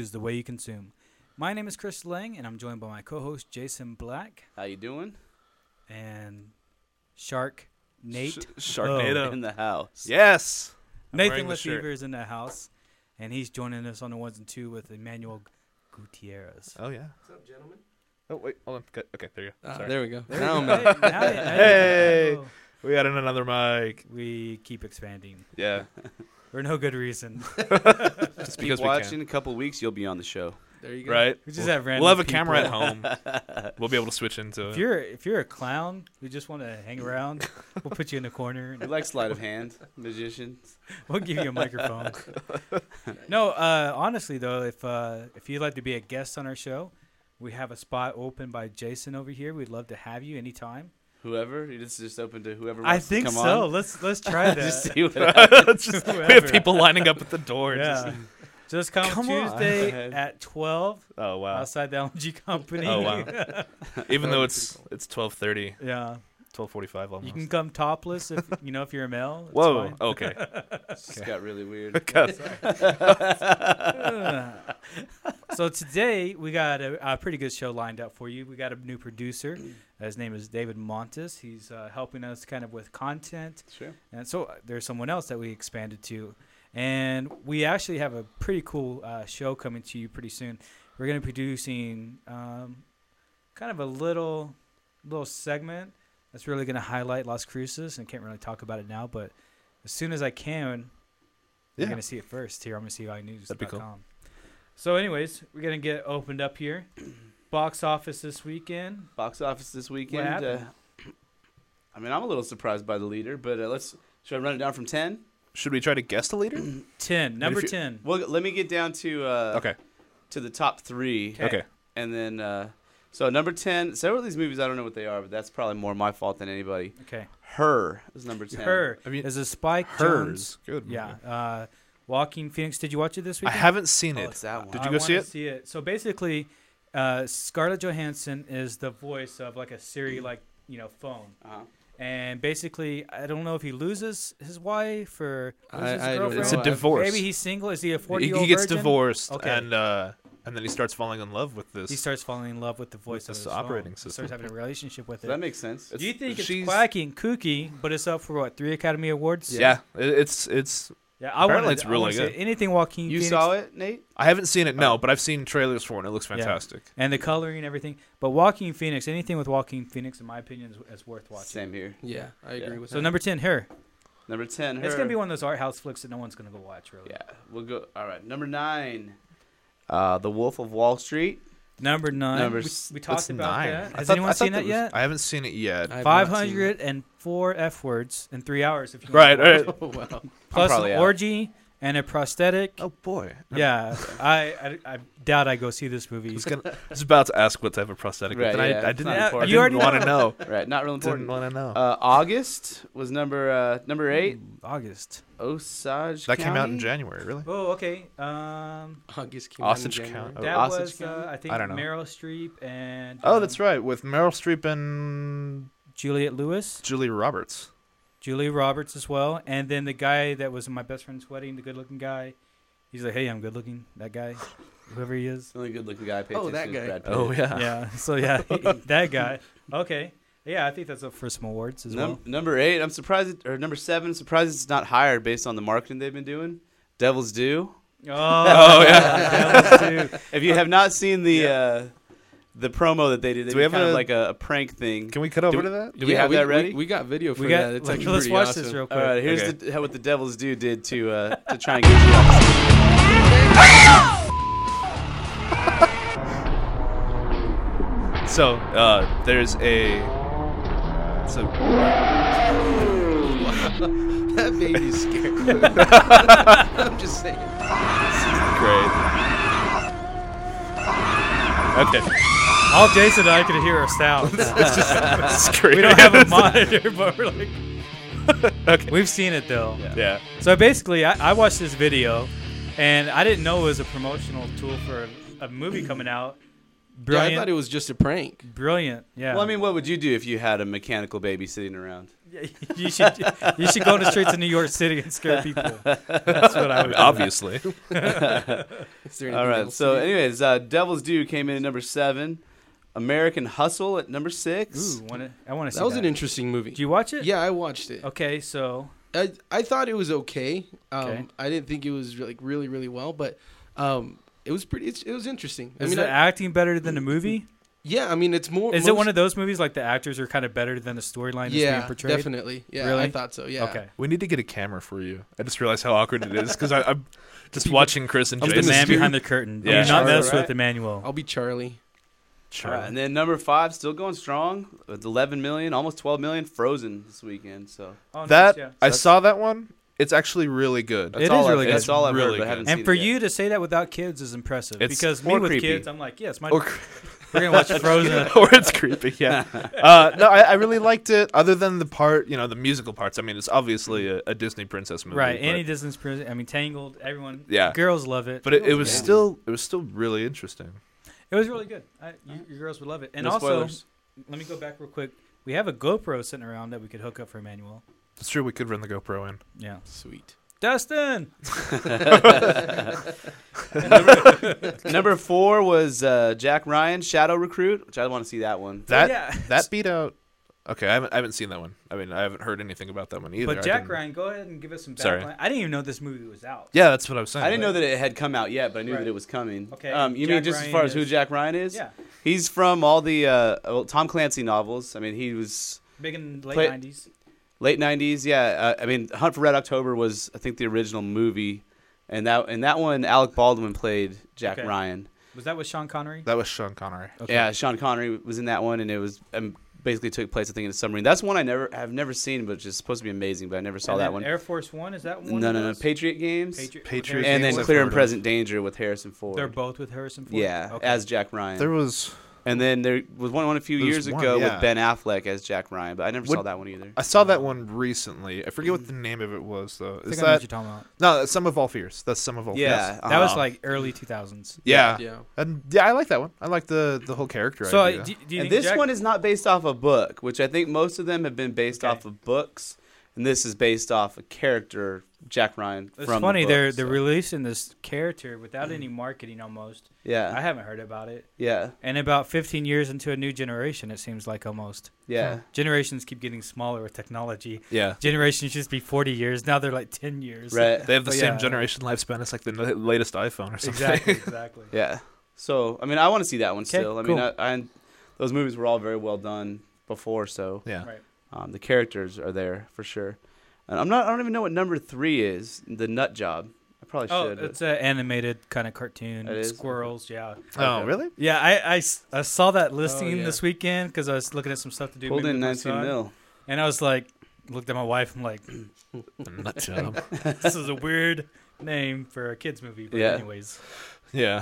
is the way you consume. My name is Chris Lang, and I'm joined by my co-host Jason Black. How you doing? And Shark Nate. Sharknado In the house. Yes. Nathan Lefevre is in the house, and he's joining us on the ones and two with Emmanuel Gutierrez. Oh, yeah. What's up, gentlemen? Oh, wait. Hold on. Okay, there you go. Sorry. There we go. There Now we I'm go. back. Hey. We got another mic. We keep expanding Yeah. for no good reason. Just Keep because we watching. can. A couple weeks, you'll be on the show. There you go. Right? We just have random We'll have a people. camera at home. We'll be able to switch into If it. you're a clown who just want to hang around, we'll put you in the corner. We like sleight of hand, magicians. We'll give you a microphone. No, honestly though, if you'd like to be a guest on our show, we have a spot open by Jason over here. We'd love to have you anytime. Whoever, it's just open to whoever I wants to think come so. on. Let's try that. Just see what happens. We have people lining up at the door. Yeah. Just come Come on. Tuesday at 12 Oh, wow. outside the LNG company. Oh, wow. Even though it's 12:30, Yeah. 12:45 almost. You can come topless if if you're a male. It's Whoa. fine. Okay. Just got really weird. So today we got a pretty good show lined up for you. We got a new producer. His name is David Montes. He's helping us kind of with content. Sure. And so there's someone else that we expanded to. And we actually have a pretty cool show coming to you pretty soon. We're going to be producing kind of a little segment that's really going to highlight Las Cruces. And can't really talk about it now, but as soon as I can, you're going to see it first here on MCInews.com. That'd be cool. So anyways, we're going to get opened up here. Box office this weekend. Box office this weekend. happened? I'm a little surprised by the leader, but should I run it down from 10? Should we try to guess the leader? 10. Number if you- 10. Well, let me get down to Okay. to the top 3. Okay. And then, so number 10, several of these movies, I don't know what they are, but that's probably more my fault than anybody. Okay. Her is number 10. Her I mean, is a Spike Jones. Hers. Good. Yeah. Joaquin Phoenix. Did you watch it this I weekend? haven't seen Oh, it. it's that one. Did I you go see wanna it? see it. So basically, Scarlett Johansson is the voice of like a Siri, phone. Uh-huh. And basically, I don't know if he loses his wife or loses his I don't girlfriend. know. It's a divorce. Maybe he's single. Is he a 40-year-old He gets virgin? divorced, Okay. and then he starts falling in love with this. He starts falling in love with the voice of this his operating phone. system. Starts having a relationship with So it. that makes sense. Do you think it's she's- quacky and kooky, but it's up for what, 3 Academy Awards? Yeah, it's. Yeah, Apparently it's really good. Anything Joaquin You Phoenix, saw it, Nate? I haven't seen it, no, but I've seen trailers for it, and it looks Yeah. fantastic. and the coloring and everything. But Joaquin Phoenix, anything with Joaquin Phoenix, in my opinion, is worth watching. Same here. Yeah, I agree with So that. number 10, Her. Number 10, Her. It's gonna be one of those art house flicks that no one's gonna go watch, really. Yeah, we'll go. All right, number 9, The Wolf of Wall Street. Number 9. Number we s- talked That's about 9. that. I Has thought- anyone I thought seen that that yet? I haven't seen it yet. I have not seen it. 504 F words in 3 hours. If you Right, want to right. watch it. Oh, wow. Plus probably an out. orgy and a prosthetic. Oh boy. Yeah, I doubt I go see this movie. I was about to ask what type of prosthetic, Right, but then yeah, I it's didn't. not I important. You didn't already want to know. Right, not real Didn't important. want to know. August was number 8. August. Osage That came out in County? January, really? Oh, okay. August came out in Osage January. County. Oh, That Osage was, County? I think, I don't know. Meryl Streep and Oh, that's right, with Meryl Streep and Juliette Lewis, Julia Roberts. Julia Roberts as well, and then the guy that was in my best friend's wedding, the good-looking guy. He's like, "Hey, I'm good-looking." That guy, whoever he is. The only good-looking guy I paid Oh, attention that to is guy. Brad Pitt. Oh yeah. Yeah. So yeah, that guy. Okay. Yeah, I think that's up for some awards as well. Number 8, I'm surprised, or number 7, surprised it's not higher based on the marketing they've been doing. Devil's Due. Oh yeah. If you have not seen the promo that they did, they Do we did have kind of a- like a prank thing. Can we cut over to that? Do we have that ready? We got video for We got. that. It's actually Let's pretty watch awesome. this real quick. All right, here's Okay. what the Devil's Due did to try and get you up. So there's a. So That baby's scared. I'm just saying. great. Okay. All Jason and I can hear are sounds. It's great. We don't have a monitor, but we're like. Okay. We've seen it though. Yeah. So basically, I watched this video, and I didn't know it was a promotional tool for a movie coming out. I Brilliant. thought it was just a prank. Brilliant. Yeah. Well, I mean, what would you do if you had a mechanical baby sitting around? you should go on the streets of New York City and scare people. That's what I would do. Obviously. Is there anything All right. else So, to do? anyways, Devil's Due came in at number 7. American Hustle at number 6. Ooh, I want to see That was an interesting movie. Did you watch it? Yeah, I watched it. Okay, so I thought it was okay. Okay. I didn't think it was like really really well, but it was pretty. It was interesting. is the acting better than the movie? yeah, I mean it's more. Is it one of those movies like the actors are kind of better than the storyline that's being Yeah, portrayed? definitely. Yeah, Really? I thought so. Yeah. Okay. We need to get a camera for you. I just realized how awkward it is because I'm just watching Chris and I was The Jason. man steer- behind the curtain. Yeah. Do not Sure, mess right? with Emmanuel. I'll be Charlie. All right, and then number 5, still going strong with 11 million, almost 12 million, Frozen this weekend. So Oh, nice, That yeah. I saw that one. It's actually really good. that's It all is I've- really good. That's all I've Really heard, but I good. haven't seen And for it yet. you to say that without kids is impressive. It's because me more with creepy. kids, I'm like, yes, Or, we're gonna watch Frozen. or it's creepy. Yeah. No, I really liked it. Other than the part, the musical parts. I mean, it's obviously a Disney princess movie. Right, but- Annie Disney's prison. I mean, Tangled. Everyone, Yeah. girls love it. But it was Yeah. still really interesting. It was really good. Your girls would love it. And No also, spoilers. let me go back real quick. We have a GoPro sitting around that we could hook up for Emmanuel. It's true. We could run the GoPro in. Yeah, Sweet. Dustin. Number 4 was Jack Ryan, Shadow Recruit, which I want to see that one. That beat out. Okay, I haven't seen that one. I mean, I haven't heard anything about that one either. But I Jack didn't- Ryan, go ahead and give us some Sorry. background. I didn't even know this movie was out. Yeah, that's what I was saying. I didn't know that it had come out yet, but I knew Right. that it was coming. Okay, You Jack mean just as Ryan far as who is- Jack Ryan is? Yeah, He's from all the Tom Clancy novels. I mean, he was big in the late Play- 90s. late 90s. Yeah. I mean, Hunt for Red October was, I think, the original movie. And that one, Alec Baldwin played Jack Okay. Ryan. Was that with Sean Connery? That was Sean Connery. Okay. Yeah, Sean Connery was in that one, and it was basically took place, I think, in a submarine. That's one I've never seen, but it's just supposed to be amazing. But I never saw And that then one. Air Force One, is that one? No, of no, no. those? Patriot Games, Patriot and then Games I've Clear heard and of. Present Danger with Harrison Ford. They're both with Harrison Ford. Yeah, Okay. as Jack Ryan. There was. And then there was one a few There was years one, ago yeah. with Ben Affleck as Jack Ryan, but I never saw What- that one either. I saw that one recently. I forget what the name of it was though. I think Is I know what that you're talking about. no? That's Sum of All Fears. That's Sum of All Yeah, Fears. That was like early 2000s. Yeah. Yeah. And yeah, I like that one. I like the whole character So idea. do you And think this Jack, one is not based off a book, which I think most of them have been based Okay. off of books, and this is based off a character, Jack Ryan. It's from funny the they're book, so. releasing this character without any marketing almost. I Yeah, haven't heard about it. yeah, And about 15 years into a new generation, it seems like almost. yeah. Generations keep getting smaller with technology. yeah. Generations used to be 40 years. Now they're like 10 years. Right. They have the But same yeah. generation lifespan as like the latest iPhone or something. Exactly. Exactly. Yeah. So I mean, I want to see that one 'Kay, still. I cool. mean, I those movies were all very well done before, so Yeah. Right. the characters are there for sure. And I don't even know what number 3 is. The Nut Job. I probably Oh, should. but- it's an animated kind of cartoon. It is? Squirrels, yeah. Oh, Okay. really? Yeah, I saw that listing yeah. this weekend because I was looking at some stuff to do. pulled maybe in with my 19 son. mil. And I was like, looked at my wife. I'm like, Nut job. this is a weird name for a kids movie. But Yeah. anyways, Yeah.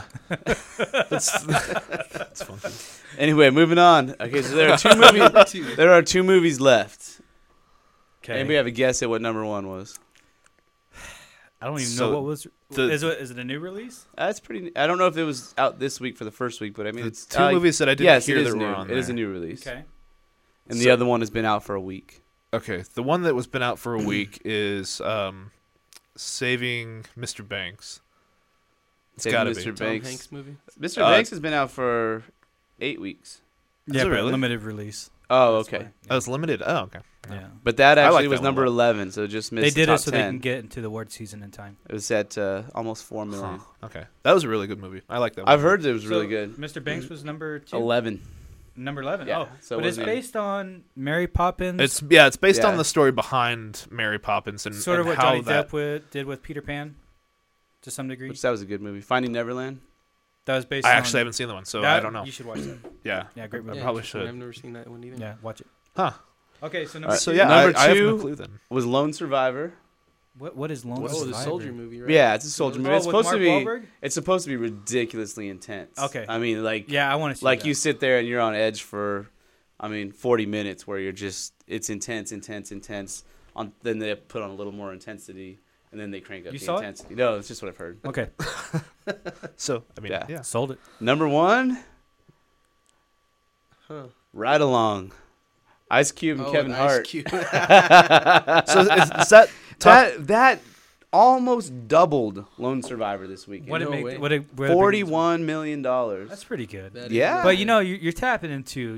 That's funky. Anyway, moving on. Okay, so there are two movies. There are 2 movies left. okay. Anybody have a guess at what number 1 was? I don't even So know what was. the- Is it a new release? That's pretty. I don't know if it was out this week for the first week, but I mean, The it's two movies that I didn't yes, hear it is that new. were on It is a there. new release, Okay. and the So- other one has been out for a week. Okay, the one that was been out for a week is Saving Mr. Banks. It's Saving gotta Mr. be. Tom Banks. Hanks movie. Mr. Uh, Banks has been out for 8 weeks. Yeah, it but really? limited release. Oh, That's okay. why. Oh, it's limited. Oh, okay. Yeah. But that I like actually that was one number a lot. 11, so it just missed They the did top it so 10. they can get into the award season in time. It was at almost 4 million. Huh. Okay, that was a really good movie. I like that. I've one. heard it was really So, good. Mr. Banks was number 2. 11. Number 11. Yeah, Oh, so it but it's wasn't- based on Mary Poppins. It's based Yeah. on the story behind Mary Poppins and sort of and what how Johnny that. Depp did with Peter Pan, to some degree. Which that was a good movie. Finding Neverland. That was based. I on, actually haven't seen the one, so that- I don't know. You should watch that. Yeah. Yeah, great I movie. probably interesting. should. I've never seen that one either. Yeah, watch it. Huh. Okay, so number Alright, So two. yeah, Number I have no 2 clue then. was Lone Survivor. What is Lone Oh, the Survivor? soldier movie, right? Yeah, it's a soldier movie. Oh, It's with supposed Mark to be. Wahlberg? It's supposed to be ridiculously intense. Okay. I mean, like Yeah, I want to see like that. you sit there and you're on edge for, 40 minutes where you're just it's intense. Then they put on a little more intensity, and then they crank up You the saw it? intensity. No, it's just what I've heard. Okay, So I mean, Yeah. yeah. sold it. Number 1, Huh. Ride Along. Ice Cube and Kevin and Hart. Ice Cube. So is that top? That almost doubled Lone Survivor this weekend. What it No make? way. What it $41 million. That's pretty good. That is Yeah. But you know, you're tapping into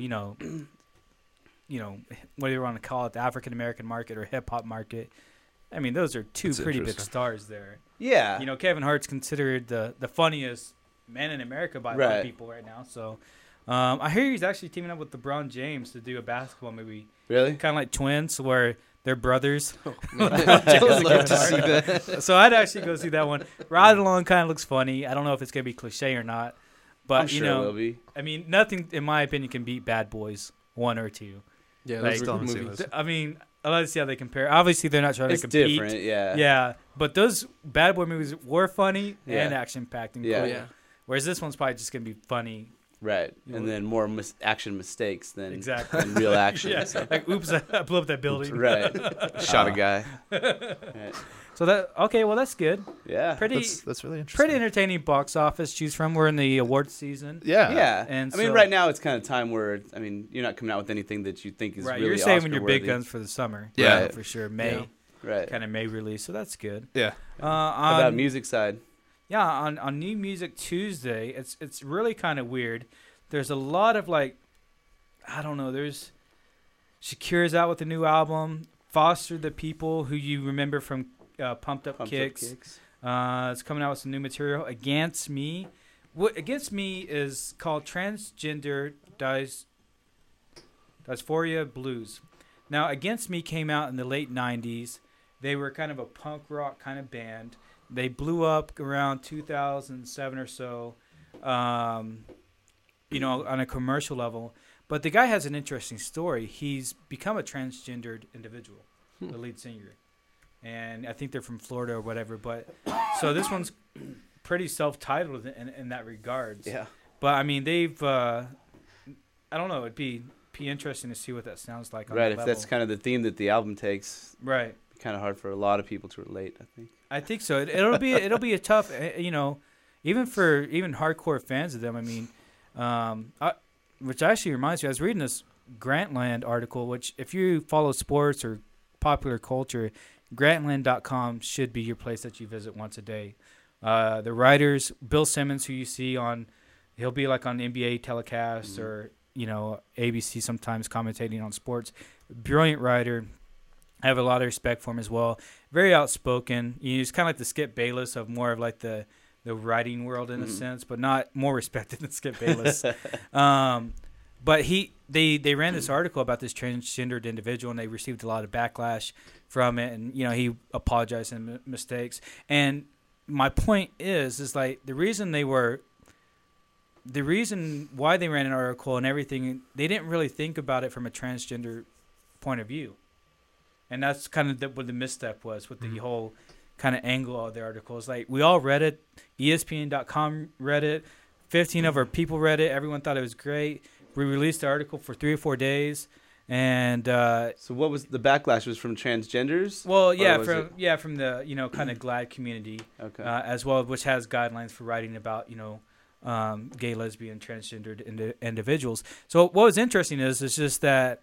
whether you want to call it the African American market or hip hop market. I mean, those are two That's pretty big interesting. stars there. Yeah. You know, Kevin Hart's considered the funniest man in America by a lot of Right. people right now. So, I hear he's actually teaming up with LeBron James to do a basketball movie, Really? kind of like Twins, where they're brothers. Man, I would love to see that. So I'd actually go see that one. Ride Along kind of looks funny. I don't know if it's gonna be cliche or not, but I'm sure it will be. I mean, nothing in my opinion can beat Bad Boys 1 or 2. Yeah, Like, those still were haven't good seen movies. those. I mean, let's see how they compare. Obviously, they're not trying It's to compete. different, yeah. Yeah, but those Bad Boy movies were funny Yeah. and action packed and Yeah. cool. Oh, yeah. Whereas this one's probably just gonna be funny. Right. You And know- then more action mistakes than, Exactly. than real action. Yeah, So. like oops, I blew up that building. Right. Shot a guy. Right. So well, that's good. Yeah. Pretty That's really interesting. pretty entertaining box office. Choose from. We're in the awards season. Yeah. Yeah. And I mean, so- right now it's kind of time where, I mean, you're not coming out with anything that you think is Right, really you're saving your big Oscar-worthy. guns for the summer. Yeah. Right. for sure. May Yeah. Right. kind of May release, so that's good. Yeah. How about music side? Yeah, on New Music Tuesday, it's really kind of weird. There's a lot of like, I don't know. There's Shakira's out with a new album. Foster the People, who you remember from Pumped Up Kicks. It's coming out with some new material. Against Me. What Against Me is called Transgender Dysphoria Blues. Now, Against Me came out in the late 90s. They were kind of a punk rock kind of band. They blew up around 2007 or so, on a commercial level. But the guy has an interesting story. He's become a transgendered individual, the lead singer. And I think they're from Florida or whatever. But so this one's pretty self-titled in that regards. Yeah. But, I mean, they've, I don't know, it'd be interesting to see what that sounds like on Right. that If level. that's kind of the theme that the album takes, Right. kind of hard for a lot of people to relate, I think. I think so. It'll be a tough, even for hardcore fans of them. I mean, which actually reminds me, I was reading this Grantland article, which if you follow sports or popular culture, Grantland.com should be your place that you visit once a day. The writers, Bill Simmons, who you see he'll be like on NBA telecasts or ABC sometimes commentating on sports. Brilliant writer. I have a lot of respect for him as well. Very outspoken. He's kind of like the Skip Bayless of more of like the writing world in a sense, but not more respected than Skip Bayless. But they ran this article about this transgendered individual, and they received a lot of backlash from it. And he apologized for mistakes. And my point is like the reason why they ran an article and everything, they didn't really think about it from a transgender point of view. And that's kind of what the misstep was with the whole kind of angle of the article. It's like we all read it. ESPN.com read it. 15 of our people read it. Everyone thought it was great. We released the article for 3 or 4 days. And So what was the backlash? Was from transgenders? well, Or yeah, was from the kind of GLAAD community Okay. as well, which has guidelines for writing about gay, lesbian, transgendered individuals. So what was interesting is just that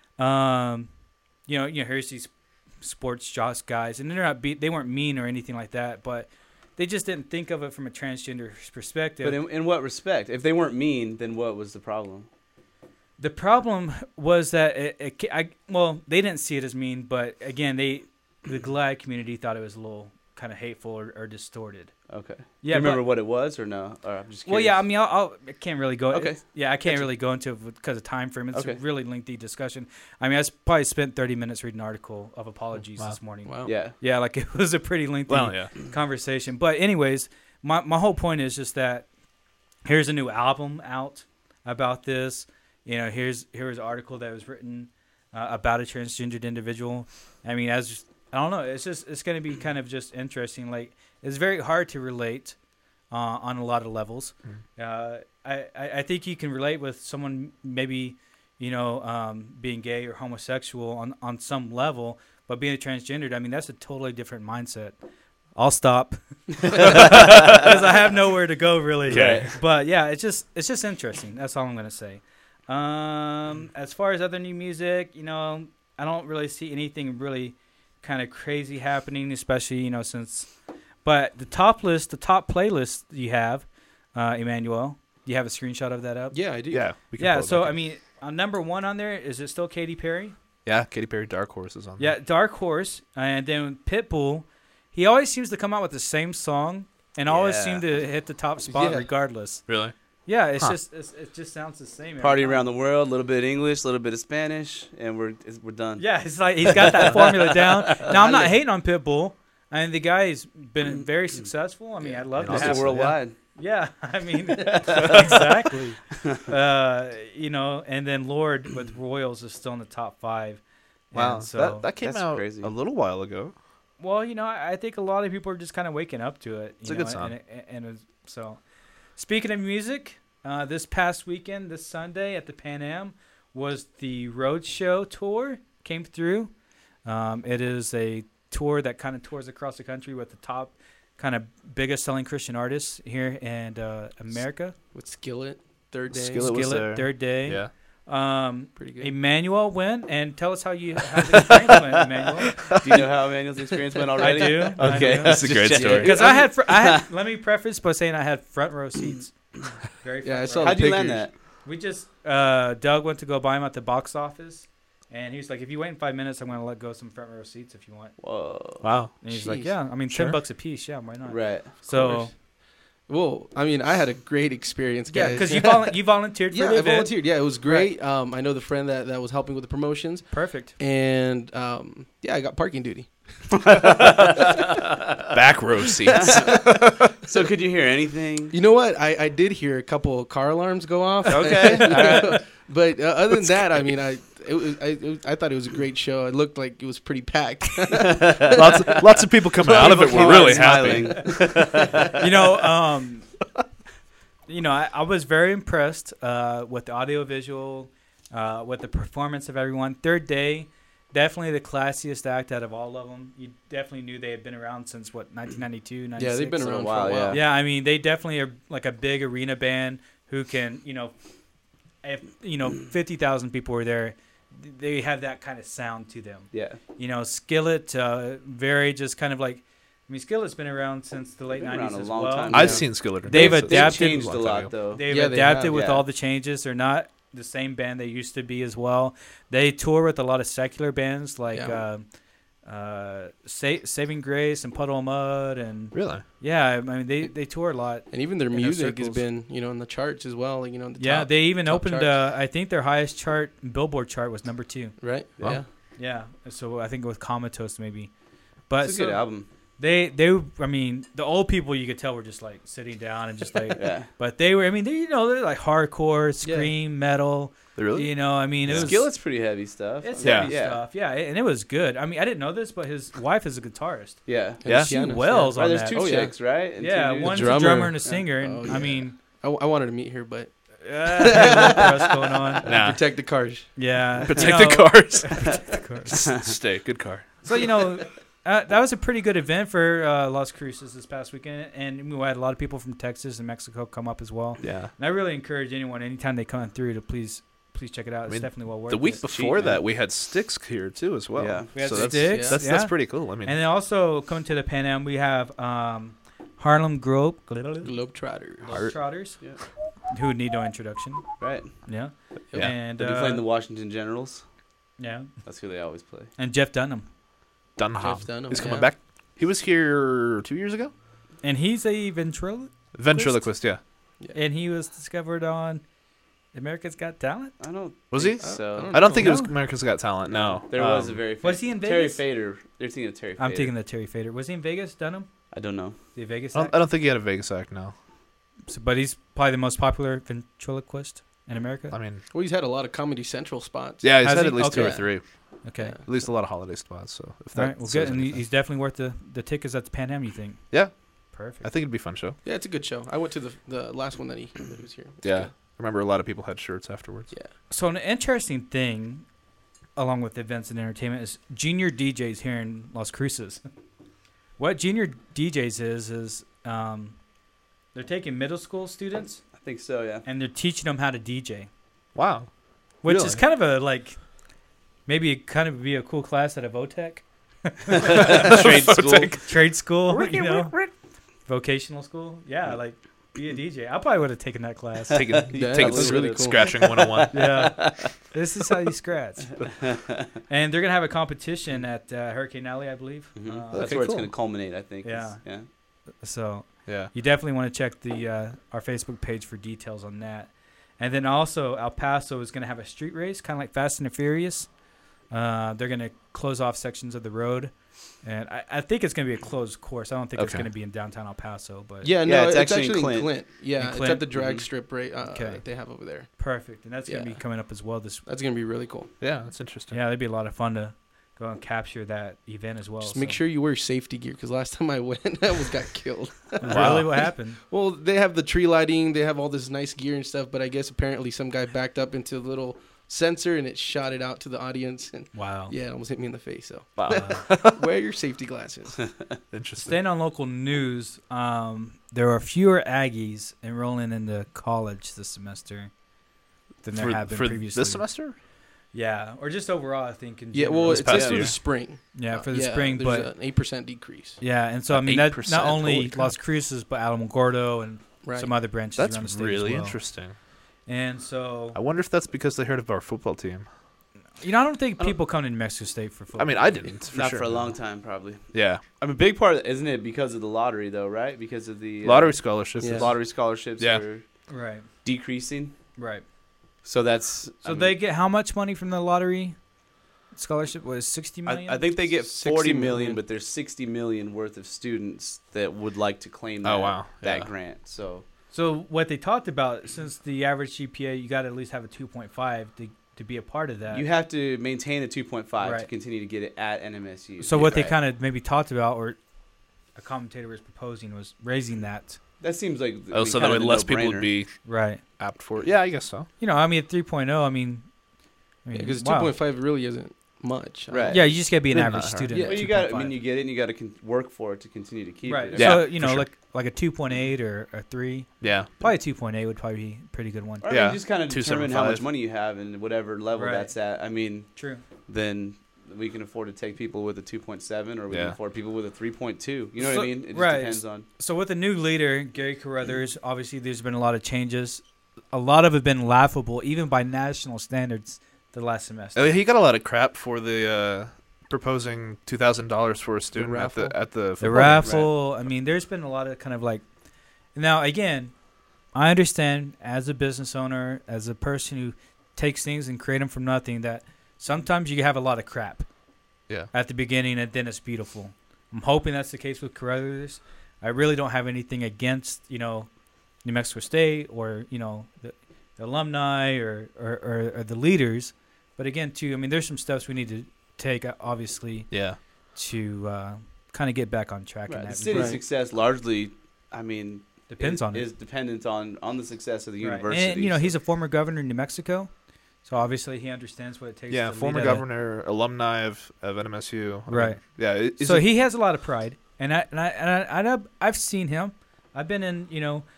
here's these sports jock guys, and they weren't mean or anything like that, but they just didn't think of it from a transgender perspective. But in what respect? If they weren't mean, then what was the problem? The problem was that they didn't see it as mean, but again, the GLAAD community thought it was a little kind of hateful or distorted. Okay. Yeah, Do you remember but- what it was or no? Or I'm just curious. Well, yeah, I mean, I can't really go. Okay. Yeah, I can't Gotcha. really go into it because of time frame. It's Okay. a really lengthy discussion. I mean, I probably spent 30 minutes reading an article of apologies Wow. this morning. Wow. Yeah. Yeah, like it was a pretty lengthy Well, yeah. conversation. But anyways, my whole point is just that here's a new album out about this. Here's an article that was written about a transgendered individual. I mean, I don't know. It's going to be kind of just interesting. Like, it's very hard to relate on a lot of levels. I think you can relate with someone maybe, being gay or homosexual on some level, but being a transgendered, I mean, that's a totally different mindset. I'll stop because I have nowhere to go really. Okay. But yeah, it's just interesting. That's all I'm going to say. As far as other new music, I don't really see anything really kind of crazy happening, especially, but the top playlist you have, Emmanuel, do you have a screenshot of that up? Yeah, I do. Yeah. We can Yeah, pull it so, back I in. mean, on number 1 on there, is it still Katy Perry? Yeah, Katy Perry, Dark Horse is on Yeah, Dark Horse. And then Pitbull, he always seems to come out with the same song and always Yeah. seem to hit the top spot Yeah. regardless. there. Really? Yeah, it Huh. just sounds the same. every Party time. around the world, a little bit of English, a little bit of Spanish, and we're done. Yeah, it's like he's got that formula down. Now, I'm not hating on Pitbull. I mean, the guy's been very successul. I mean, I'd love And to Also have also worldwide. Yeah, I mean, exactly. And then Lord with Royals is still in the top 5. Wow. And so, that came that's out crazy. a little while ago. well, I think a lot of people are just kind of waking up to it. It's a good song. So, speaking of music, this past weekend, this Sunday at the Pan Am, was the Roadshow tour. Came through. It is a tour that kind of tours across the country with the top kind of biggest selling Christian artists here in America. With Skillet, third day. Skillet was there. third day. Yeah. Pretty good. Emmanuel went, and tell us how the experience went, Emmanual. Do you know how Emmanuel's experience went already? I do. Okay, That's a great story. Because I had. Let me preface by saying I had front row seats. Very. Yeah, I front saw row. How'd you land pictures. that? We just Doug went to go buy him at the box office, and he was like, "If you wait in 5 minutes, I'm going to let go of some front row seats if you want." Whoa. Wow. And he's like, Jeez. "Yeah, I mean, Sure. $10 a piece. Yeah, why not?" Right. So course. Well, I mean, I had a great experience, yeah, guys. because you volunteered for yeah, the I event. volunteered. Yeah, it was great. I know the friend that was helping with the promotions, Perfect. and yeah, I got parking duty. Back row seats. So could you hear anything? You know what? I did hear a couple of car alarms go off. Okay. But other than that, I mean, I thought it was a great show. It looked like it was pretty packed. lots of people coming out of it People were came really out happy. smiling. I was very impressed with the audio visual, with the performance of everyone. Third day, definitely the classiest act out of all of them. You definitely knew they had been around since, 1992, 96? Yeah, they've been So around wow, for a while. Yeah, I mean, they definitely are like a big arena band who can, if 50,000 people were there, they have that kind of sound to them. Yeah. Skillet, very just kind of like, Skillet's been around since the late Been around 90s a as long well. time. I've Yeah. seen Skillet. They've They've adapted changed a long time lot, ago. though. They've Yeah, they adapted have, with yeah. all the changes. They're not the same band they used to be as well. They tour with a lot of secular bands like Saving Grace and Puddle of Mud, and Really? yeah, I mean they tour a lot. And even their In their music has circles. been, in the charts as well. Like, the Yeah, top, they even top opened. charts. I think their highest chart, Billboard chart, was number 2. right? Wow. Yeah. Yeah, so I think with Comatose maybe, but It's a good album. They I mean the old people you could tell were just like sitting down and just like, Yeah. but they were. I mean they're like hardcore scream metal. They really? I mean it was. Skillet's pretty heavy stuff. It's Yeah. heavy stuff, yeah, and it was good. I mean, I didn't know this, but his wife is a guitarist. Yeah. And Yeah. the She pianist, wails Right, on there's that. two Oh, yeah. chicks, right? And Yeah, two dudes? one's a drummer. drummer and a singer, and Oh, I yeah. mean, I wanted to meet her, but press going on. Nah. protect the cars. Yeah, Protect the the cars. Stay. Good car. So that was a pretty good event for Las Cruces this past weekend, and we had a lot of people from Texas and Mexico come up as well. Yeah. And I really encourage anyone, anytime they come through, to please check it out. It's I mean, definitely well worth The it. week It's before cheap, that, man. we had Styx here too as well. Yeah. We had so Styx, That's yeah. pretty cool. I mean, And then also coming to the Pan Am, we have Harlem Globetrotter. Globetrotters, Yeah. who need no introduction. Right. Yeah, Yeah. and They'll be playing the Washington Generals. yeah, That's who they always play. and Jeff Dunham, Dunham. Jeff Dunham, He's coming yeah. back. He was here 2 years ago. and he's a ventriloquist, Ventriloquist. Yeah. and he was discovered on America's Got Talent. I don't. Was think he? So I don't think it was No. America's Got Talent. No. There was a very. Was he in Terry Vegas? Fader. They're thinking of Terry. Fader. I'm thinking the Terry Fader. Was he in Vegas, Dunham? I don't know. The Vegas I act? don't think he had a Vegas act. No. But he's probably the most popular ventriloquist in America. I mean, Well, he's had a lot of Comedy Central spots. yeah, he's Has had he? at least two or Okay. three. Okay. Yeah. At least a lot of holiday spots. So if All that right. Well, says good. And anything. he's definitely worth the tickets at the Pan Am, you think? Yeah. Perfect. I think it'd be a fun show. Yeah, it's a good show. I went to the last one that he was here. It's Yeah. good. I remember a lot of people had shirts afterwards. Yeah. So an interesting thing, along with events and entertainment, is junior DJs here in Las Cruces. What junior DJs is they're taking middle school students I think so. Yeah. and they're teaching them how to DJ. Wow. which Really? is kind of a maybe it kind of be a cool class at a VOTEC Trade school. trade school, vocational school. Yeah, like be a DJ. I probably would have taken that class. Take it, Yeah, take that's it really cool. scratching 101. Yeah, this is how you scratch. And they're gonna have a competition at Hurricane Alley, I believe. Mhm. Uh, That's Okay, where cool. it's going to culminate, I think. Yeah. Yeah. so Yeah. you definitely want to check the our Facebook page for details on that. And then also El Paso is gonna have a street race, kind of like Fast and the Furious. They're gonna close off sections of the road, and I think it's gonna be a closed course. I don't think it's Okay. gonna be in downtown El Paso, but Yeah, Yeah, no, it's it's actually in actually in Clint. Clint. Yeah, In it's Clint? at the drag Mhm. strip Okay. that they have over there. perfect. And that's gonna be Yeah. coming up as well. That's gonna be really cool. Yeah, that's interesting. Yeah, that'd be a lot of fun to go and capture that event as well. Just make sure you wear safety gear because last time I went, I almost got killed. Really, what happened? Well, they have the tree lighting, they have all this nice gear and stuff, but I guess apparently some guy backed up into a little sensor and it shot it out to the audience, and Wow. yeah, it almost hit me in the face. So Wow. wear your safety glasses. Interesting. Staying on local news, there are fewer Aggies enrolling in the college this semester than there have been for previously. this semester? Yeah, or just overall, I think. In Yeah, general. well, This it's past just for year. the spring. yeah, for the Yeah, spring, there's but an 8% decrease. yeah, and so I mean that 8%? not only Holy cow. Las Cruces, but Alamogordo and Right. some other branches That's around the state really as well. interesting. And so, I wonder if that's because they heard of our football team. I don't think people come to New Mexico State for football. I mean, I didn't. For Not sure. for a long time, probably. Yeah. I mean, big part, isn't it because of the lottery, though, right? Because of the Lottery scholarships. Yeah. lottery scholarships Yeah. are right, decreasing. right. So that's. So they get how much money from the lottery scholarship? Was 60 million? I think they get 60 40 million, million. but there's 60 million worth of students that would like to claim that, Oh, wow. that Yeah. grant. So So what they talked about, since the average GPA, you got to at least have a 2.5 to be a part of that. you have to maintain a 2.5 to Right. continue to get it at NMSU. So what they Right. kind of maybe talked about, or a commentator was proposing, was raising that. That seems like. Oh, so that kind way of a less people would no-brainer. be Right. apt for it. Yeah, I guess so. I mean, at 3.0, I mean, Because wow. 2.5 really isn't much. Right. Yeah, you just got to be an Really average not hard. student. Yeah. at Well, you got. I 2.5. mean, you get it, and you got to work for it to continue to keep Right. it. Yeah, So, for sure. like a 2.8 or a 3. Yeah. Probably a 2.8 would probably be a pretty good one. Or, I Yeah. mean, just kind of determine how 2.75. much money you have and whatever level Right. that's at. I mean, True. then we can afford to take people with a 2.7, or we can Yeah. afford people with a 3.2. You know what So- I mean? It just right. depends on. So with the new leader, Gary Carruthers, obviously there's been a lot of changes. A lot of it been laughable, even by national standards, the last semester. He got a lot of crap for the proposing $2,000 for a student at raffle? the The football game. raffle. I mean, there's been a lot of kind of like. Now again, I understand as a business owner, as a person who takes things and create them from nothing, that sometimes you have a lot of crap. Yeah. At the beginning, and then it's beautiful. I'm hoping that's the case with Carruthers. I really don't have anything against New Mexico State or the alumni or the leaders, but again, too, I mean, there's some steps we need to take, obviously, Yeah. to kind of get back on track. Right. In The that city's Right. success largely, I mean, depends on it. is dependent on the success of the Right. university. And he's a former governor in New Mexico, so obviously he understands what it takes. Yeah, to former lead at a- governor, alumni of NMSU. I mean, Right. yeah. So he has a lot of pride, and I've seen him. I've been in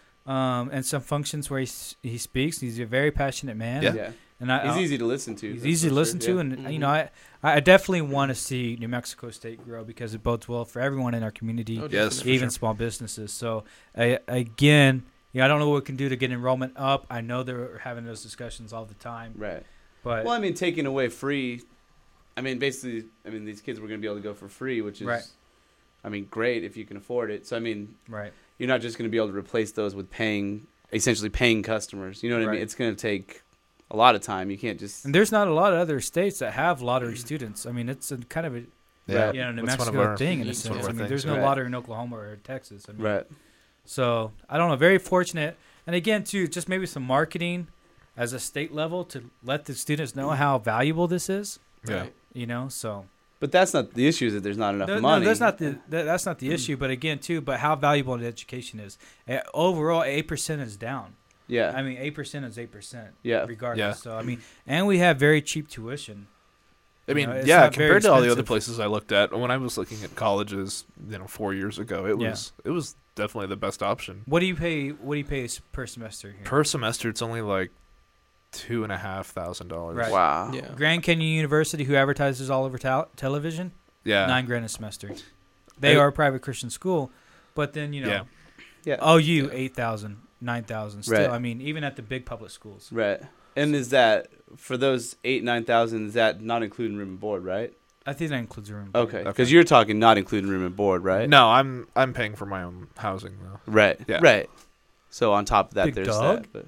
in some functions where he speaks. He's a very passionate man. Yeah. Yeah. And He's easy to listen to. He's that's easy to for listen sure, to, yeah. and Mhm. I definitely want to see New Mexico State grow because it bodes well for everyone in our community, Oh, Yes, definitely. for even sure. small businesses. So again, I don't know what we can do to get enrollment up. I know they're having those discussions all the time, Right. but Well, I mean, taking away free, I mean, basically, these kids were going to be able to go for free, which is, Right. I mean, great if you can afford it. So, I mean, right, you're not just going to be able to replace those with essentially paying customers. You know what I Right. mean? It's going to take a lot of time. You can't just. and there's not a lot of other states that have lottery students. I mean, it's a kind of a Yeah. New It's one of Mexico our- thing in a it's sense. one of our I mean, things, there's no right. lottery in Oklahoma or Texas. I mean, Right. So I don't know. Very fortunate, and again, too, just maybe some marketing as a state level to let the students know how valuable this is. Yeah. Right. So But that's not the issue. Is that there's not enough no, money. that's not that's not the issue. But again, too, but how valuable the education is. Overall, 8% is down. Yeah. I mean, 8% is 8%. Yeah. Regardless. Yeah. So I mean, and we have very cheap tuition. I mean, it's yeah, not very compared to all the other expensive. places I looked at, when I was looking at colleges, 4 years ago, it Yeah. was definitely the best option. What do you pay? What do you pay per semester here? Per semester, it's only like $2,500. Right. Wow. Yeah. Grand Canyon University, who advertises all over television, Yeah. $9,000 a semester. They And- are a private Christian school, but then Yeah. Yeah. OU 8,000, 9,000. Still, Right. I mean, even at the big public schools. Right. And is that for those 8,000-9,000? Is that not including room and board, right? I think that includes room. Okay. Okay. Because you're talking not including room and board, right? No, I'm paying for my own housing though. Right. Yeah. Right. So on top of that, Big there's dog? that. But.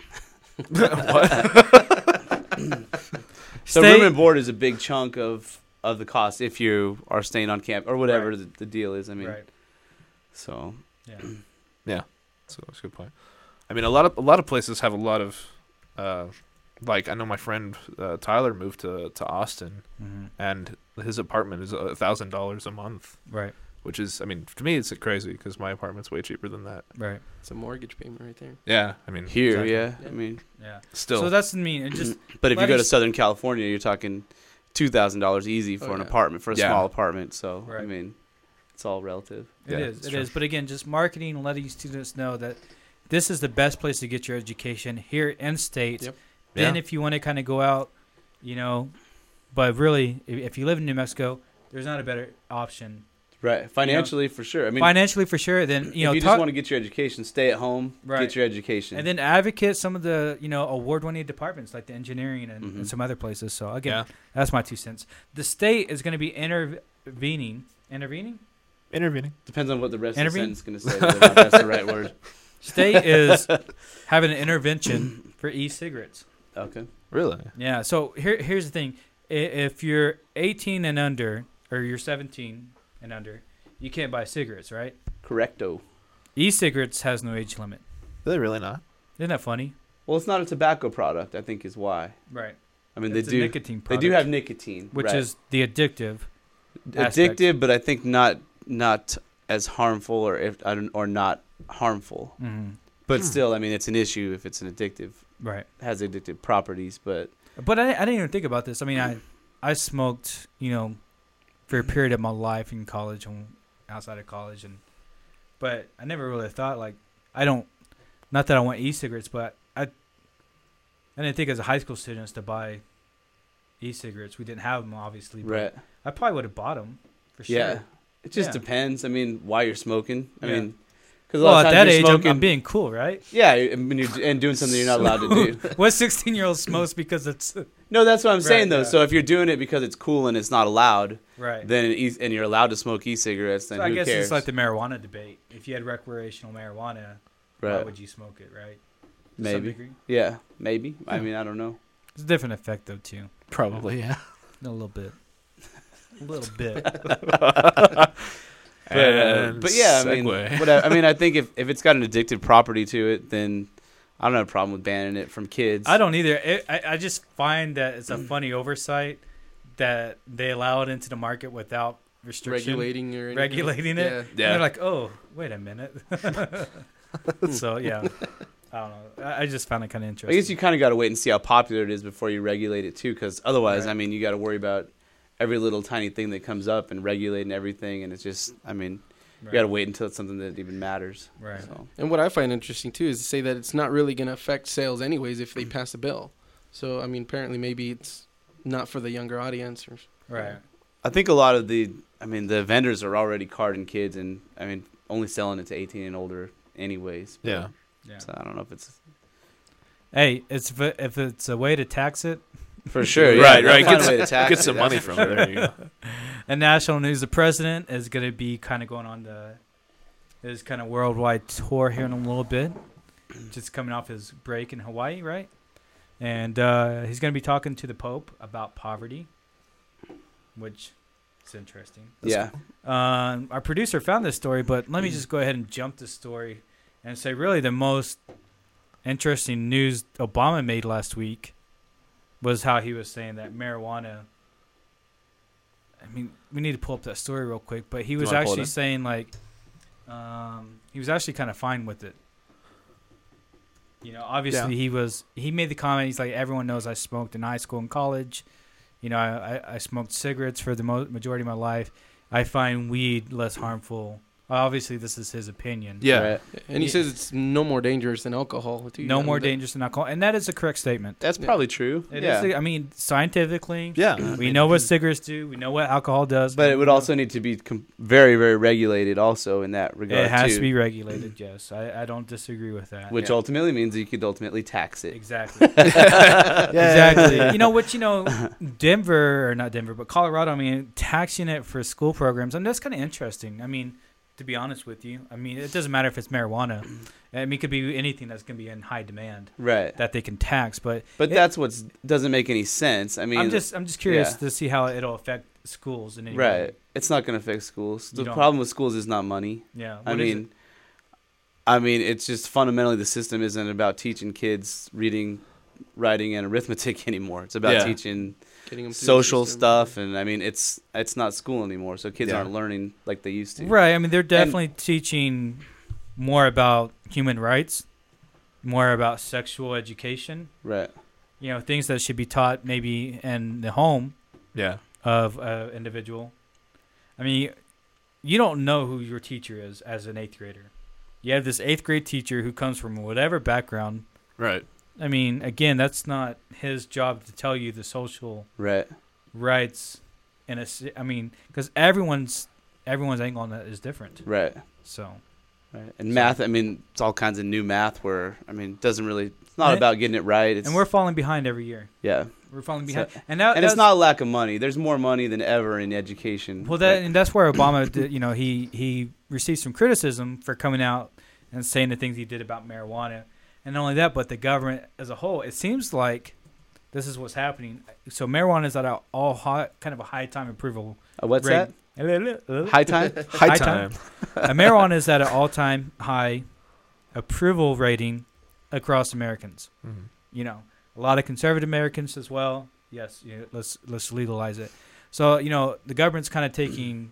What? So Stay- room and board is a big chunk of the cost if you are staying on camp or whatever Right. the deal is. I mean, Right. so Yeah. So that's a good point. I mean, a lot of places have a lot of, like I know my friend Tyler moved to Austin, Mm-hmm. and his apartment is $1,000 a month, Right. which is, I mean, to me it's crazy because my apartment's way cheaper than that. Right. It's a mortgage payment right there. Yeah, I mean, here, Exactly. yeah. Yeah. I mean, Yeah. still, So that's, I mean, it just, but if you Let go to us- Southern California, you're talking $2,000 easy for Oh, an yeah. apartment for a Yeah. small apartment. So I Right. mean, it's all relative. Yeah, it is. it's It true. is. But again, just marketing and letting students know that this is the best place to get your education here in state. Yep. Then Yeah. if you want to kind of go out, but really, if you live in New Mexico, there's not a better option. Right. Financially, for sure. I mean, Financially, for sure. Then, if you just talk, want to get your education, stay at home, Right. get your education. and then advocate some of the, award-winning departments like the engineering and, Mhm. and some other places. So, again, yeah, that's my 2 cents. The state is going to be intervening? intervening. Depends on what the rest of the Intervene? sentence is going to say. Whether or not that's the right word. State is having an intervention for e-cigarettes. Okay. Really? Yeah. So here's the thing: if you're 18 and under, or you're 17 and under, you can't buy cigarettes, right? Correcto. E-cigarettes has no age limit. Are they really not? Isn't that funny? Well, it's not a tobacco product, I think is why. Right. I mean, It's a they do nicotine they product, do have nicotine, which right. is the addictive. aspect. addictive, but I think not as harmful or not harmful. Mm-hmm. But still, I mean, it's an issue if it's an addictive, Right. has addictive properties. But But I didn't even think about this. I mean, I smoked, for a period of my life in college and outside of college, but I never really thought not that I want e-cigarettes, but I didn't think as a high school student to buy e-cigarettes. We didn't have them, obviously. But right, I probably would have bought them for sure. yeah, it just Yeah. depends. I mean, why you're smoking? I Yeah. mean, because Well, at that you're age, smoking, I'm being cool, right? yeah, and doing something you're not allowed to do. What 16-year-old smokes because it's No, that's what I'm saying Right, though. yeah. So if you're doing it because it's cool and it's not allowed, right. then and you're allowed to smoke e-cigarettes, then So I who guess cares? it's like the marijuana debate. If you had recreational marijuana, why right? would you smoke it, right? To some Maybe. degree. Yeah, maybe. I mean, I don't know. It's a different effect, though, too. Probably, yeah. A little bit. A little bit. But yeah, I mean, segue. I mean, I think if it's got an addictive property to it, then I don't have a problem with banning it from kids. I don't either. I just find that it's a funny oversight that they allow it into the market without restriction. Regulating or anything. Regulating it. Yeah. And they're like, oh, wait a minute. So, yeah. I don't know. I just found it kind of I interesting. guess you kind of got to wait and see how popular it is before you regulate it too, because otherwise, Right. I mean, you got to worry about every little tiny thing that comes up and regulating everything, and it's just, I mean, you got to wait until it's something that even matters. Right. So. And what I find interesting too is to say that it's not really going to affect sales anyways if they Mm. pass a bill. So I mean, apparently maybe it's not for the younger audience or Right. I think a lot of the vendors are already carding kids, and I mean, only selling it to 18 and older, anyways. Yeah. Yeah. So I don't know if it's Hey, if it's a way to tax it. for sure. Yeah, Right, they'll right. find Get a way to tax Get it, some that's money for from it. sure. There you go. And national news, the president is going to be kind of going on his kind of worldwide tour here in a little bit. Just coming off his break in Hawaii, right? And he's going to be talking to the Pope about poverty, which is interesting. Yeah. Our producer found this story, but let me just go ahead and jump the story and say really the most interesting news Obama made last week was how he was saying that marijuana. I mean, we need to pull up that story real quick, but he was wanna pull it actually up? saying like, he was actually kind of fine with it. Obviously he made the comment. He's like, everyone knows I smoked in high school and college. I smoked cigarettes for the majority of my life. I find weed less harmful Obviously, this is his opinion. Yeah. Right. And he says it's no more dangerous than alcohol. Do you No know more that? dangerous than alcohol, and that is a correct statement. That's probably true. It yeah. is. I mean, scientifically, Yeah. we know what cigarettes do. We know what alcohol does. But it would also need to be very, very regulated also in that regard, It has too. to be regulated. Yes, I don't disagree with that. Which ultimately means you could ultimately tax it. Exactly. Exactly. You know what? Denver, or not Denver, but Colorado. I mean, taxing it for school programs. I mean, that's kind of interesting. I mean, to be honest with you, I mean, it doesn't matter if it's marijuana. I mean, it could be anything that's going to be in high demand Right. that they can tax. But That's what doesn't make any sense. I mean, I'm just curious yeah. to see how it'll affect schools in any right. way. It's not going to affect schools. You The don't- problem with schools is not money. Yeah. I What is mean, it's just fundamentally the system isn't about teaching kids reading, writing, and arithmetic anymore. It's about Yeah. teaching Getting them through the social system. stuff, and I mean, it's not school anymore, so kids Yeah. aren't learning like they used to. Right. I mean, they're definitely teaching more about human rights, more about sexual education. Right. You know, things that should be taught maybe in the home Yeah. of an individual. I mean, you don't know who your teacher is as an 8th grader. You have this 8th grade teacher who comes from whatever background. Right. I mean, again, that's not his job to tell you the social Right. rights. I mean, because everyone's angle on that is different. Right. So, Right. And math, I mean, it's all kinds of new math where, I mean, it doesn't really, it's not about getting it right. It's, and we're falling behind every year. yeah. We're falling So- behind, and now And it's not a lack of money. There's more money than ever in education. well. And that's where Obama did. You know, he received some criticism for coming out and saying the things he did about marijuana, and not only that, but the government as a whole. It seems like this is what's happening. So marijuana is at a kind of a high time approval. What's rate. that? High time? High time. Marijuana is at an all-time high approval rating across Americans. Mhm. You know, a lot of conservative Americans as well. Yes, let's legalize it. So the government's kind of taking,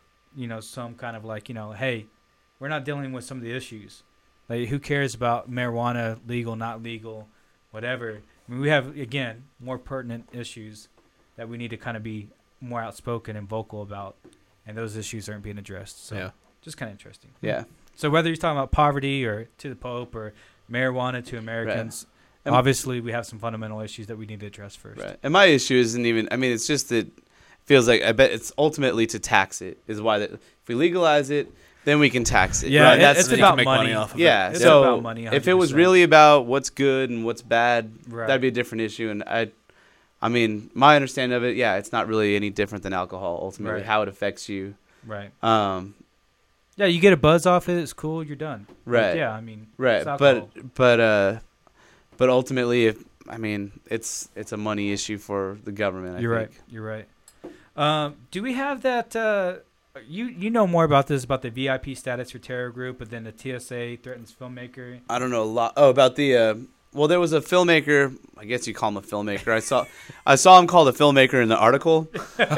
some kind of like, hey, we're not dealing with some of the issues. Like, who cares about marijuana, legal, not legal, whatever. I mean, we have, again, more pertinent issues that we need to kind of be more outspoken and vocal about, and those issues aren't being addressed. So, Yeah. just kind of interesting. Yeah. So whether you're talking about poverty or to the Pope or marijuana to Americans, And- obviously we have some fundamental issues that we need to address first. Right. And my issue isn't even, I mean, it's just that it feels like, I bet it's ultimately to tax it is why that if we legalize it, then we can tax it. Yeah, right? it's then you about can make money. money off of Yeah, It's so about money, if it was 100%. really about what's good and what's bad, Right. that'd be a different issue. And I mean, my understanding of it, yeah, it's not really any different than alcohol. Ultimately, Right. how it affects you. Right. Yeah, you get a buzz off it. It's cool. You're done. Like, right. yeah, I mean. Right. it's alcohol. But ultimately, it's a money issue for the government. You're right. You're right. Do we have that? You know more about this, about the VIP status for terror group, but then the TSA threatens filmmaker. I don't know a lot. Oh, about the. Well, there was a filmmaker. I guess you call him a filmmaker. I saw him called a filmmaker in the article,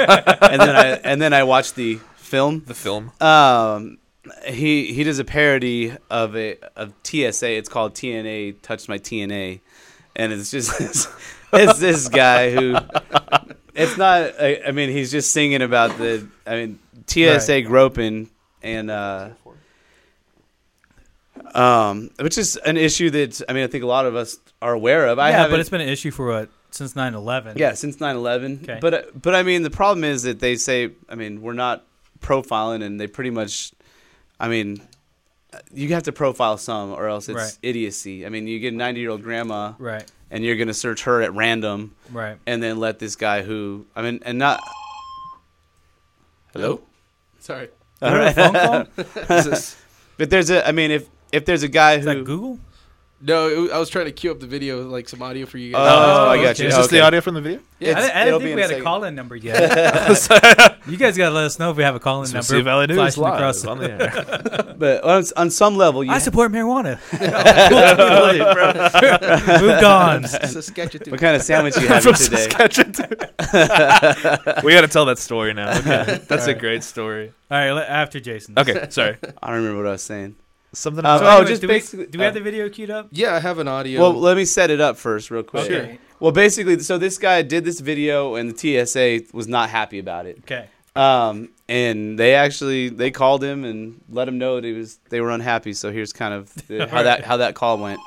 and then I watched the film. The film. He does a parody of TSA. It's called TNA Touched My TNA, and it's just it's this guy who. It's not. I mean, he's just singing about TSA Right. groping and. Which is an issue that I think a lot of us are aware of. But it's been an issue for what, since 9/11. Yeah, since 9/11. Okay. But I mean, the problem is that they say, we're not profiling, and they pretty much, you have to profile some, or else it's Right. idiocy. I mean, you get a 90-year-old grandma, Right. and you're gonna search her at random, Right. and then let this guy who, and not. Hello. Sorry. All right. Phone call? But there's if there's a guy Is who. that Google? No, I was trying to cue up the video, like some audio for you guys. Oh, I got okay. you. Is this Okay. the audio from the video? Yeah, I it'll didn't be think in we a had a second. call-in number yet. You guys gotta let us know if we have a call-in So number. see Valley News flashing live across on the air. But on some level, you I support marijuana. Moved on. It's a sketch of what kind of sandwich you having From today? Saskatchewan. We got to tell that story now. Okay. That's a Alright. great story. All right, after Jason. Okay, sorry. I don't remember what I was saying. Something So about anyways, just do basically- do we have the video queued up? Yeah, I have an audio. Well, let me set it up first, real quick. Okay. Well, basically, so this guy did this video, and the TSA was not happy about it. Okay. And they called him and let him know that they were unhappy. So here's kind of how that call went.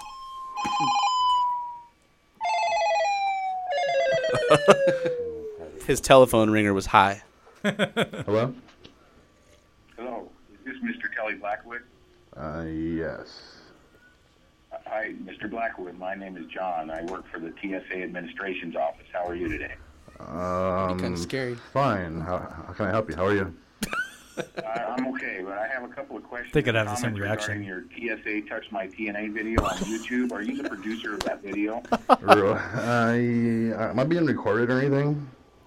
His telephone ringer was high. Hello? Hello, is this Mr. Kelly Blackwood? Yes. Hi, Mr. Blackwood. My name is John. I work for the TSA Administration's office. How are you today? Kind of scary. Fine. How can I help you? How are you? I'm okay, but I have a couple of questions. Think I'd have the and same comments reaction. regarding your TSA Touch My TNA video on YouTube. Are you the producer of that video? Am I being recorded or anything?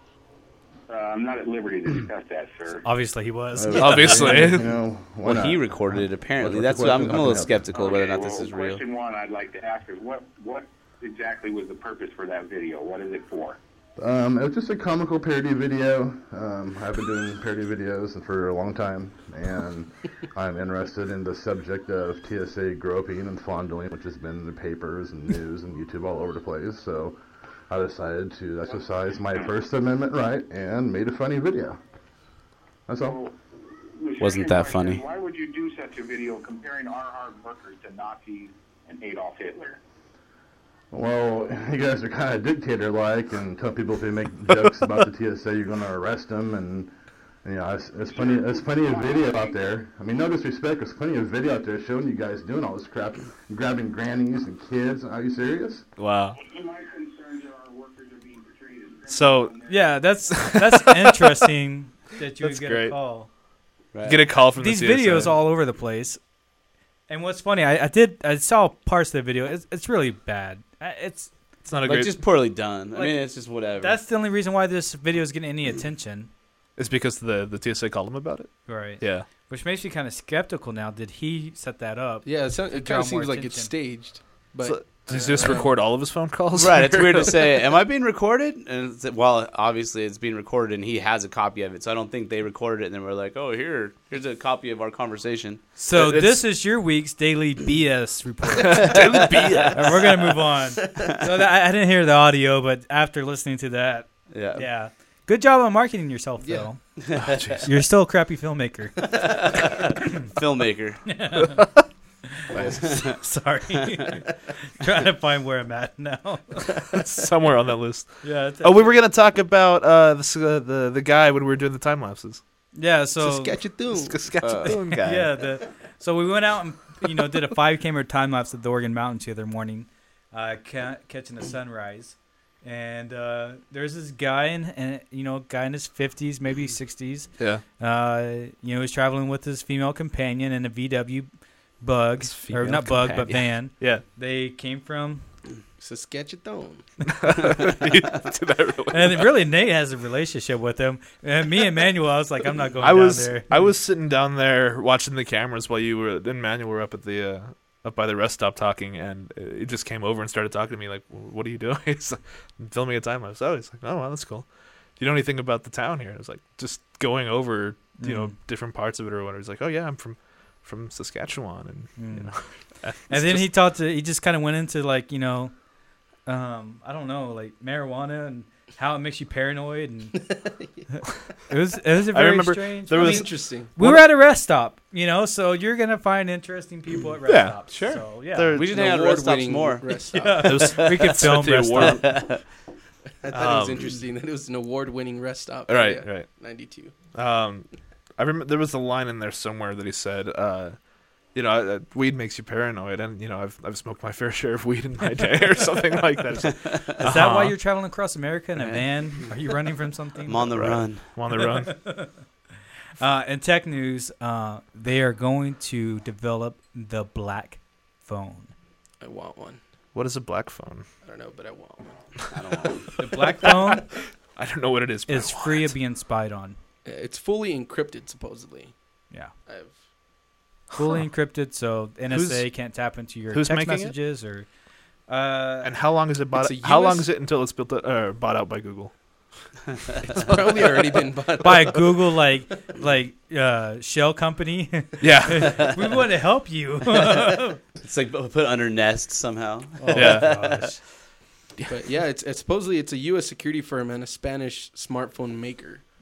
I'm not at liberty to discuss that, sir. Obviously, he was. Obviously. You know, why Well, not? he recorded it apparently. What's That's the what I'm question? a How little can I help you? skeptical whether or not this well, is real. Question one I'd like to ask is what exactly was the purpose for that video? What is it for? It was just a comical parody video. I've been doing parody videos for a long time, and I'm interested in the subject of TSA groping and fondling, which has been in the papers and news and YouTube all over the place. So I decided to exercise my First Amendment right and made a funny video. That's all. The Wasn't second that question, funny? Why would you do such a video comparing our hard workers to Nazis and Adolf Hitler? Well, you guys are kind of dictator-like and tell people if they make jokes about the TSA, you're going to arrest them. And you know, there's plenty of video out there. I mean, no disrespect, there's plenty of video out there showing you guys doing all this crap, grabbing grannies and kids. Are you serious? Wow. My concerns are our workers are being portrayed as So Yeah, that's interesting that you That's would get great. a call. Right. get a call from These the CSA. videos all over the place. And what's funny, I saw parts of the video. It's really bad. It's not a Like great. just poorly done. I Like, mean, it's just whatever. That's the only reason why this video is getting any attention. It's because the TSA called him about it. Right. Yeah. Which makes me kind of skeptical now. Did he set that up? Yeah, it draw kind of seems more like it's attention. staged. But So, does he just record all of his phone calls? Right, it's weird to say, am I being recorded? And well, obviously it's being recorded, and he has a copy of it. So I don't think they recorded it, and then we're like, oh, here's a copy of our conversation. So It's- this is your week's daily BS report. Daily BS. And we're gonna move on. So I didn't hear the audio, but after listening to that, Yeah. yeah, good job on marketing yourself, Yeah. though. You're still a crappy filmmaker. Filmmaker. Sorry, trying to find where I'm at now. Somewhere on that list. Yeah. Oh, we were gonna talk about the guy when we were doing the time lapses. Yeah. it's So a Saskatchewan. Saskatchewan guy. yeah. So we went out and did a 5 camera time lapse of the Organ Mountains the other morning, catching the sunrise. And there's this guy guy in his 50s, maybe 60s. Yeah. He's traveling with his female companion in a VW Bug, His or female not Bug, but companion. van. Yeah. They came from, Saskatchewan. Did I really? and really Nate has a relationship with him. And me and Manuel, I was like, I'm not going down there. I was sitting down there watching the cameras while you were and Manuel were up at the up by the rest stop talking, and he just came over and started talking to me like, "What are you doing?" He's like, "I'm filming a time lapse." Oh, he's like, "Oh, wow, that's cool. Do you know anything about the town here?" I was like, "Just going over, different parts of it or whatever." He's like, "Oh yeah, I'm from Saskatchewan," and you know. And then he just kind of went into like, I don't know, like marijuana and how it makes you paranoid, and it was a very remember strange. there was- Interesting. We were at a rest stop, so you're gonna find interesting people at rest Yeah, stops. sure. So yeah, There- We should An hang out at rest stops award-winning more. rest stop. yeah. we could film the rest award. stop. I thought it was Um, interesting that it was an award-winning rest stop. Right, Yeah, right. 92. I remember there was a line in there somewhere that he said, weed makes you paranoid, and I've smoked my fair share of weed in my day, or something like that. It's like, Is that why you're traveling across America in a van? Are you running from something? I'm on the Right. run. I'm on the run? In tech news, they are going to develop the black phone. I want one. What is a black phone? I don't know, but I want one. I don't know. The black phone I don't know what it is. But is I want free it. of being spied on. It's fully encrypted, supposedly. Yeah. I've Fully encrypted, so NSA can't tap into your who's text making it? messages or. And how long is it bought? It's a How long US is it until it's bought out by Google? It's probably already been bought. By a Google shell company. Yeah. We want to help you. It's like put under Nest somehow. Oh, Yeah. gosh. But yeah, it's supposedly it's a U.S. security firm and a Spanish smartphone maker.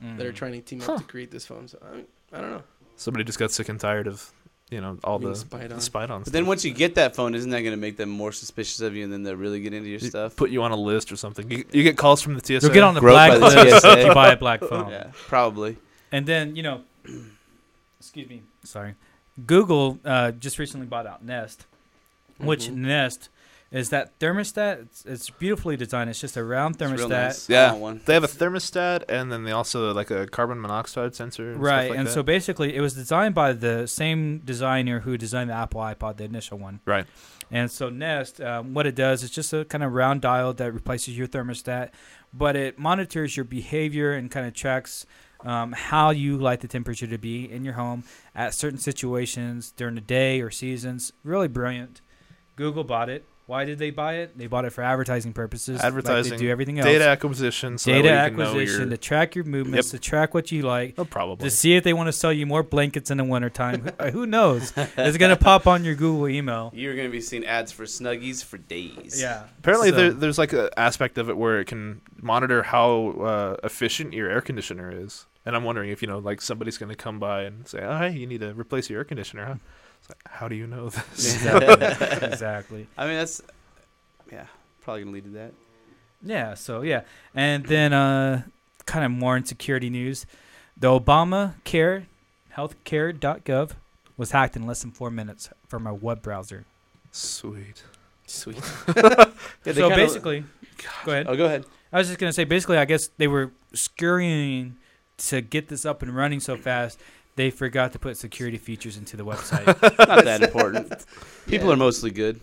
that are trying to team up to create this phone. So I don't know. Somebody just got sick and tired of, all Being the spied on. spied on But stuff. then once you get that phone, isn't that going to make them more suspicious of you, and then they'll really get into your stuff? Put you on a list or something. You get calls from the TSA. You'll get on the Groped black by the list TSA. if you buy a black phone. Yeah, probably. And then, excuse me, sorry. Google just recently bought out Nest, which Nest is that thermostat. It's beautifully designed. It's just a round It's real thermostat. nice. Yeah. I want one. They have a thermostat, and then they also like a carbon monoxide sensor. And Right, stuff like and that. so basically, it was designed by the same designer who designed the Apple iPod, the initial one. Right. And so Nest, what it does is just a kind of round dial that replaces your thermostat, but it monitors your behavior and kind of tracks how you like the temperature to be in your home at certain situations during the day or seasons. Really brilliant. Google bought it. Why did they buy it? They bought it for advertising purposes. Advertising, like they do everything else. data acquisition, so Data that way you can know acquisition to track your movements, to track what you like, probably. to see if they want to sell you more blankets in the wintertime. Who knows? It's going to pop on your Google email. You're going to be seeing ads for Snuggies for days. Yeah. Apparently, So- there's like an aspect of it where it can monitor how efficient your air conditioner is. And I'm wondering if, like somebody's going to come by and say, oh, hey, you need to replace your air conditioner, huh? It's like, how do you know this? Exactly. Exactly. I mean, that's, probably going to lead to that. Yeah, so yeah. And then kind of more in security news. The Obamacare, healthcare.gov, was hacked in less than 4 minutes from a web browser. Sweet. Sweet. Yeah, they So kinda- basically, go ahead. Oh, go ahead. I was just going to say, basically, I guess they were scurrying to get this up and running so fast, they forgot to put security features into the website. Not that important. People are mostly good.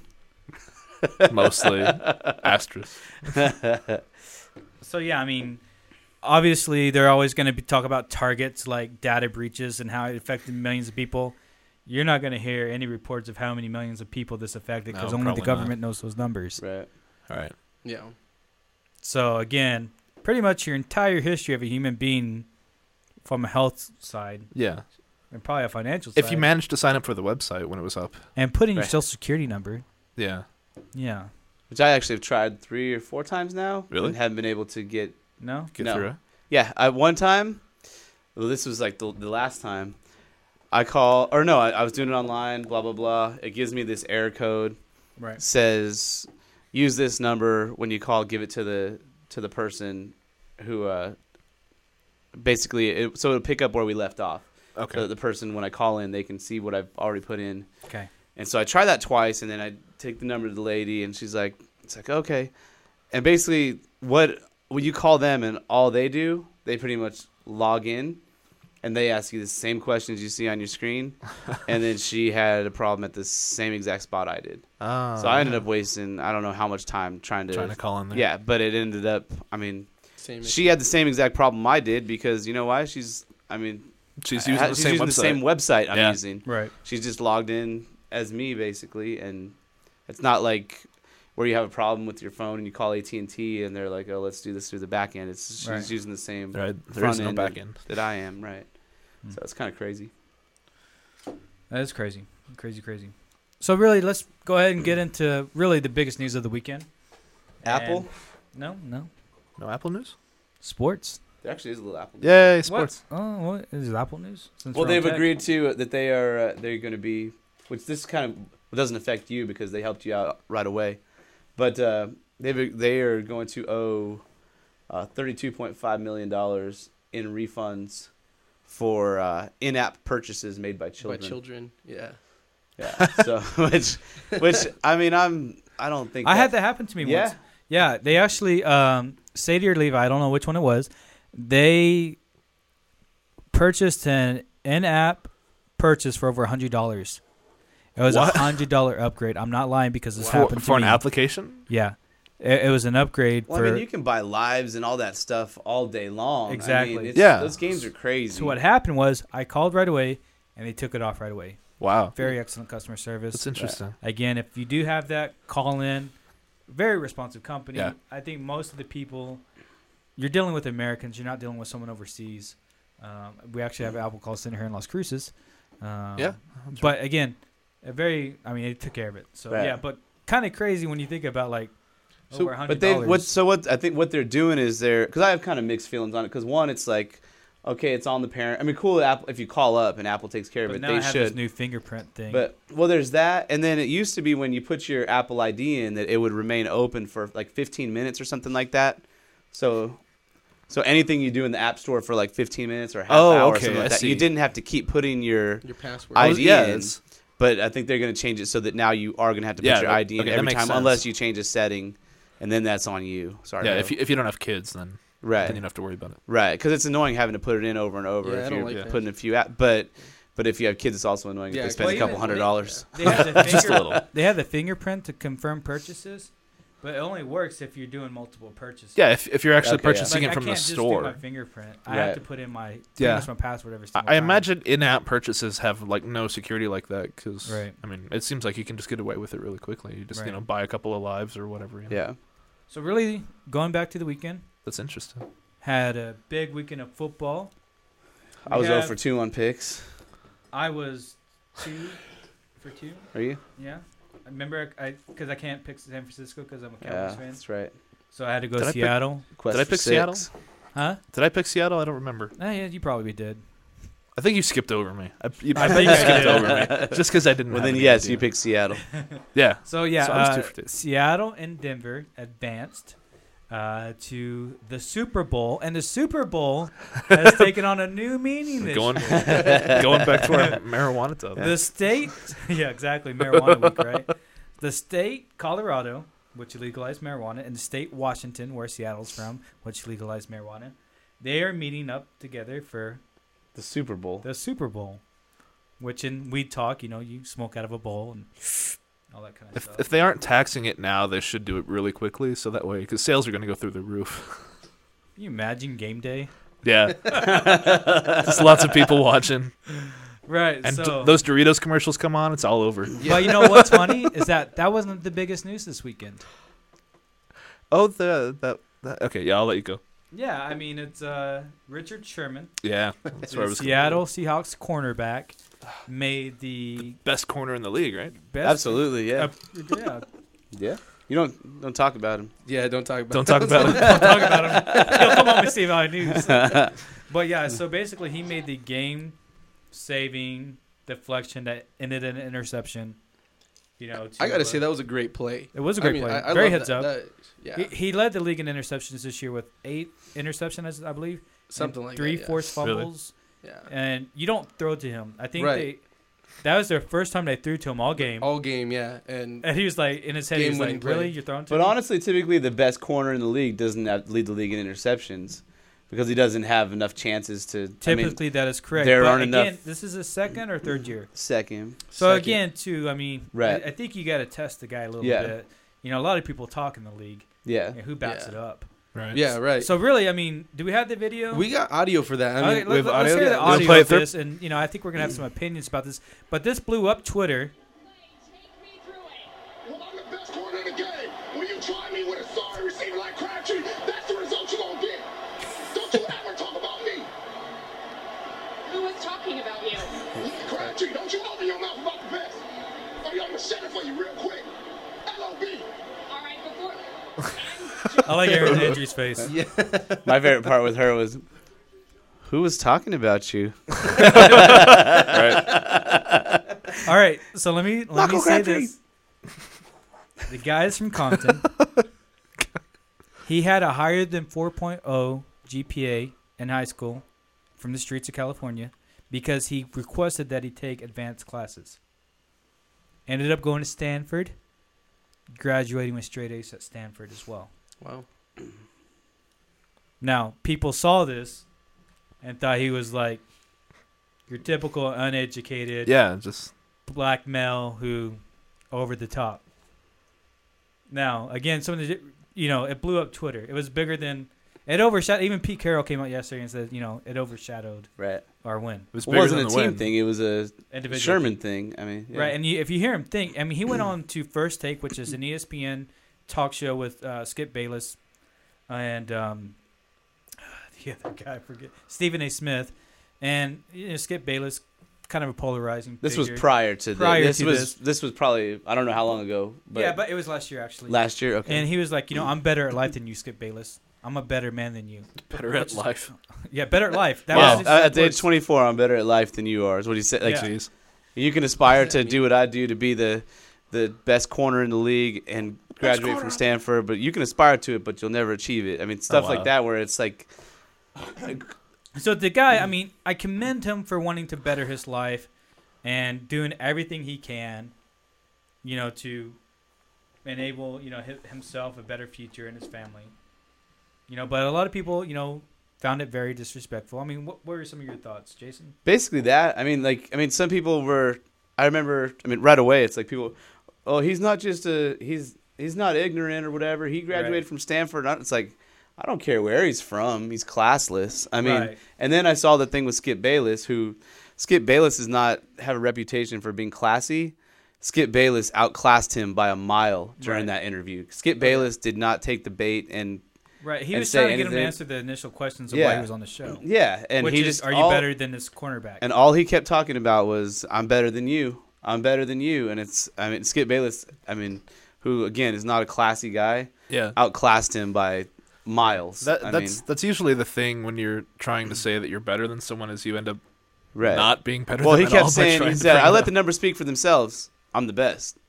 Mostly. Asterisk. So, yeah, I mean, obviously, they're always going to be talk about targets like data breaches and how it affected millions of people. You're not going to hear any reports of how many millions of people this affected because No, only the probably government knows those numbers. Right. All right. Yeah. So, again, pretty much your entire history of a human being from a health side Yeah. and probably a financial side. If you managed to sign up for the website when it was up. and put in your Right. social security number. Yeah. Yeah. Which I actually have tried 3 or 4 times now. Really? And haven't been able to get. No? Get No. through it. Yeah, one time, well, this was like the last time, I was doing it online, blah, blah, blah. It gives me this error code. Right. Says, use this number when you call, give it to the person who, basically, so it'll pick up where we left off. Okay. So that the person, when I call in, they can see what I've already put in. Okay. And so I try that twice, and then I take the number to the lady, and she's like, it's like, okay. And basically, when you call them and all they do, they pretty much log in, and they ask you the same questions you see on your screen. And then she had a problem at the same exact spot I did. Oh, So I ended up wasting, I don't know how much time trying to call in there. yeah, but it ended up, I mean, Same. she had the same exact problem I did because, you know why? She's using the same website I'm Yeah. using. Right. She's just logged in as me basically, and it's not like where you have a problem with your phone and you call AT&T and they're like, oh, let's do this through the back end. She's Right. using the same Right. There front is no end back end. that I am, right? So it's kind of crazy. That is crazy. Crazy. So really, let's go ahead and get into really the biggest news of the weekend. Apple? No. No Apple News? Sports. There actually is a little Apple. Yay, sports. What? Oh, what is it Apple News? Since Well, we're on they've tech? agreed to that they're going to be, which this kind of doesn't affect you because they helped you out right away, but they are going to owe $32.5 million in refunds for in-app purchases made by children. By children. Yeah. Yeah. So which I mean I don't think I had that happen to me Yeah. once. Yeah, they actually Sadie or Levi, I don't know which one it was. They purchased an in-app purchase for over $100. It was What? $100 upgrade. I'm not lying because this For, happened to for me. an application? Yeah, it was an upgrade Well, for. I mean, you can buy lives and all that stuff all day long. Exactly. I mean, Yeah. Those games are crazy. So what happened was I called right away, and they took it off right away. Wow. Very excellent customer service. That's interesting. Again, if you do have that, call in. Very responsive company. Yeah. I think most of the people, you're dealing with Americans. You're not dealing with someone overseas. We actually have an Apple call center here in Las Cruces. Yeah. But again, they took care of it. So Right. yeah, but kind of crazy when you think about like over $100. But what I think what they're doing is because I have kind of mixed feelings on it. Because one, it's like, okay, it's on the parent. I mean, cool. Apple, if you call up and Apple takes care of But it, now they I have this should. new fingerprint thing. But well, there's that, and then it used to be when you put your Apple ID in that it would remain open for like 15 minutes or something like that. So anything you do in the App Store for like 15 minutes or half Oh, hour or okay, something like I that, you see. didn't have to keep putting your password. ID yeah, in. it's- But I think they're going to change it so that now you are going to have to put Yeah, your ID in okay, that every makes time, sense. unless you change a setting, and then that's on you. Sorry. Yeah, bro. if you don't have kids, then right. you don't have to worry about it. Right, because it's annoying having to put it in over and over Yeah, I if don't you're like that. putting a few out. But if you have kids, it's also annoying Yeah, if they spend well, a couple even- $100. They have the Just a little. They have the fingerprint to confirm purchases, but it only works if you're doing multiple purchases. Yeah, if you're actually Okay, yeah. purchasing Like, it from I the can't just store. do my fingerprint. I Right. have to put in my Yeah. my password every single I time. imagine in-app purchases have like no security like that because Right. I mean it seems like you can just get away with it really quickly. You just Right. buy a couple of lives or whatever. You know? Yeah. So really, going back to the weekend, That's interesting. had a big weekend of football. I was We 0 have- for 2 on picks. I was 2 for 2. Are you? Yeah. I remember because I can't pick San Francisco because I'm a Yeah, Cowboys fan. that's right. So I had to go Did I pick- Seattle. Quest Did I for pick 6. Seattle? Huh? Did I pick Seattle? I don't remember. Yeah, you probably did. I think you skipped over me. I I think think you I skipped did. over me just because I didn't. Well, have then any yes, idea. you picked Seattle. Yeah. So yeah, So I was 2 for 2. Seattle and Denver advanced to the Super Bowl, and the Super Bowl has taken on a new meaning this Going year. going back to our marijuana tub. The state, yeah, exactly, marijuana week, right? The state, Colorado, which legalized marijuana, and the state, Washington, where Seattle's from, which legalized marijuana, they are meeting up together for The Super Bowl. the Super Bowl, which in weed talk, you smoke out of a bowl and all that kind of stuff. If they aren't taxing it now, they should do it really quickly so that way because sales are going to go through the roof. Can you imagine game day? Yeah. Just lots of people watching. Right, And so... those Doritos commercials come on, it's all over. But you know what's funny is that wasn't the biggest news this weekend. Oh, that okay, yeah, I'll let you go. Yeah, I mean, it's Richard Sherman, Yeah. That's where I the was Seattle Seahawks cornerback, made the best corner in the league, right? best... Absolutely, yeah. Yeah. Yeah. You don't talk about him. Yeah, don't talk about. Don't talk about it. Don't talk about him. He'll come on and see my news. But yeah, so basically he made the game-saving deflection that ended in an interception. I gotta say that was a great play. it was a great I mean, play. I Very love heads that. up. Yeah, He led the league in interceptions this year with 8 interceptions, I believe. something and like 3 that. forced Really? fumbles. Yeah. And you don't throw to him. I think Right. that was their first time they threw to him all game. All game, yeah, and And he was like, in his head, he was Game-winning like, really? play. You're throwing to But me? honestly, typically the best corner in the league doesn't lead the league in interceptions because he doesn't have enough chances to. Typically, that is correct. there but aren't again, enough- this is his second or third year. Second. So second. again, too, I mean, Right. I think you got to test the guy a little Yeah. bit. A lot of people talk in the league. Yeah. Who backs Yeah. it up? Right. yeah, right. So really, I mean, do we have the video? We got audio for that. I mean, Okay, we have let's audio? hear the Yeah. Wanna audio play it of through? this, and I think we're gonna have some opinions about this. But this blew up Twitter. Well, I'm the best corner in the game. When you try me with a sorry receiver like Crabtree, that's the result you're going to get. Don't you ever talk about me. Who was talking about you? Crabtree, don't you open your mouth about the best. Or I'm going to shut it for you real quick. L.O.B. All right, before. I like Aaron Andrews' face. My favorite part with her was, who was talking about you? All right, so let me Michael say Crabtree. this. The guy's from Compton. He had a higher than 4.0 GPA in high school from the streets of California because he requested that he take advanced classes. Ended up going to Stanford, graduating with straight A's at Stanford as well. wow. Now, people saw this and thought he was like your typical uneducated Yeah, just black male who over the top. Now, again, some of the, it blew up Twitter. It was bigger than, it overshadowed, even Pete Carroll came out yesterday and said, it overshadowed Right. our win. it was It bigger wasn't than a the team win. thing. It was a Individual. Sherman thing. I mean, yeah. Right, and if you hear him think, I mean, he went on to First Take, which is an ESPN talk show with Skip Bayless and the other guy, I forget, Stephen A. Smith. And Skip Bayless, kind of a polarizing This was figure. prior to Prior this. to This was probably, I don't know how long ago. But yeah, but it was last year, actually. last year. Okay. And he was like, I'm better at life than you, Skip Bayless. I'm a better man than you. Better at life. Yeah, better at life. That Wow. was At the age 24, I'm better at life than you are. Is what he said. Like, Yeah. Jeez. you can aspire What does that to do what I do to be the best corner in the league and graduate from Stanford, but you can aspire to it, but you'll never achieve it. I mean, stuff wow. like that where it's like, So the guy, I mean, I commend him for wanting to better his life and doing everything he can, you know, to enable, you know, himself a better future and his family. You know, but a lot of people, you know, found it very disrespectful. I mean, what were some of your thoughts, Jason? basically that. I mean, some people were. I remember. I mean, right away, it's like people. Oh, he's not just he's not ignorant or whatever. He graduated Right. from Stanford. It's like, I don't care where he's from. He's classless. I mean, Right. and then I saw the thing with Skip Bayless, who Skip Bayless does not have a reputation for being classy. Skip Bayless outclassed him by a mile during Right. that interview. Skip Bayless did not take the bait and Right. He And was say trying to get him to anything. answer the initial questions of Yeah. why he was on the show. yeah, and Which he is, just are you all- better than this cornerback? And all he kept talking about was, I'm better than you. I'm better than you. And Skip Bayless, who, again, is not a classy guy, Yeah. outclassed him by miles. That's usually the thing when you're trying to say that you're better than someone is you end up right. not being better Well, than he them at all kept by saying, trying he to said, bring I it let up. the numbers speak for themselves. I'm the best.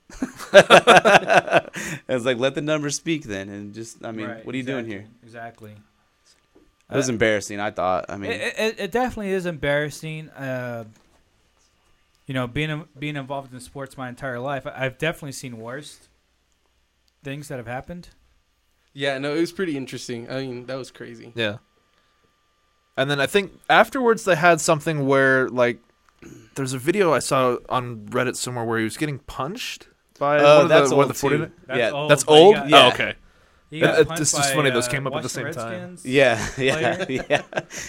It's like, let the numbers speak then. And just, Right, what are you doing here? Exactly. It was embarrassing, I thought. I mean, It definitely is embarrassing. You know, being involved in sports my entire life, I've definitely seen worse things that have happened. Yeah, no, it was pretty interesting. I mean, that was crazy. Yeah. And then I think afterwards they had something where, like, there's a video I saw on Reddit somewhere where he was getting punched by one of that's the, one of old the 49ers. too. That's Yeah, old. That's but he old? got- Yeah. Oh, okay. he got It's punched just by, funny those came up at the Washington same time. Redskins. yeah. player.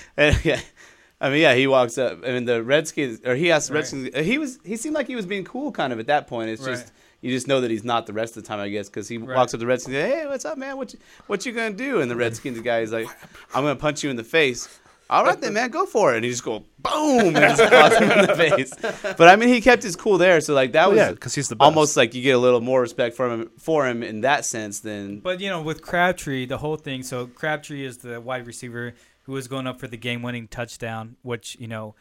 Yeah. He walks up. I mean, the Redskins, or he asked the Right. Redskins. He seemed like he was being cool kind of at that point. It's Right. just you just know that he's not the rest of the time, I guess, because he Right. walks up to the Redskins. Hey, what's up, man? What you gonna do? And the Redskins guy is like, I'm gonna punch you in the face. All right then, man, go for it. And he just go boom and just clocks him in the face. But I mean, he kept his cool there, so like that was because he's the best. almost like you get a little more respect for him in that sense than But, you know, with Crabtree, the whole thing, so Crabtree is the wide receiver who was going up for the game-winning touchdown, which, you know,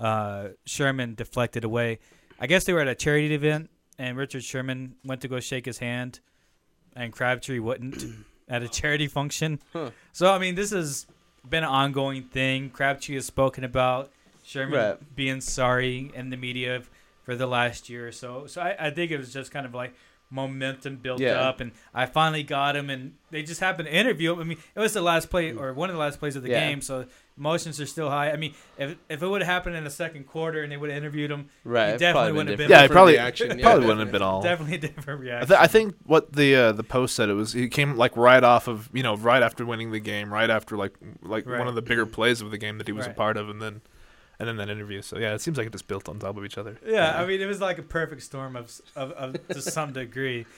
Sherman deflected away. I guess they were at a charity event, and Richard Sherman went to go shake his hand, and Crabtree wouldn't at a charity function. Huh. So, I mean, this has been an ongoing thing. Crabtree has spoken about Sherman Right. being sorry in the media for the last year or so. So I think it was just kind of like momentum built Yeah. up, and I finally got him, and they just happened to interview him. I mean, it was the last play or one of the last plays of the Yeah. game, so emotions are still high. I mean, if it would have happened in the second quarter and they would have interviewed him, right. he it's definitely probably wouldn't have been been. Yeah, it different probably reaction. it Yeah, probably wouldn't have definitely. been all. Definitely a different I, reaction. I think what the post said, it was he came like right off of, you know, right after winning the game, right after like Right. one of the bigger plays of the game that he was Right. a part of, and then that interview. So yeah, it seems like it just built on top of each other. Yeah, I mean, it was like a perfect storm of to some degree.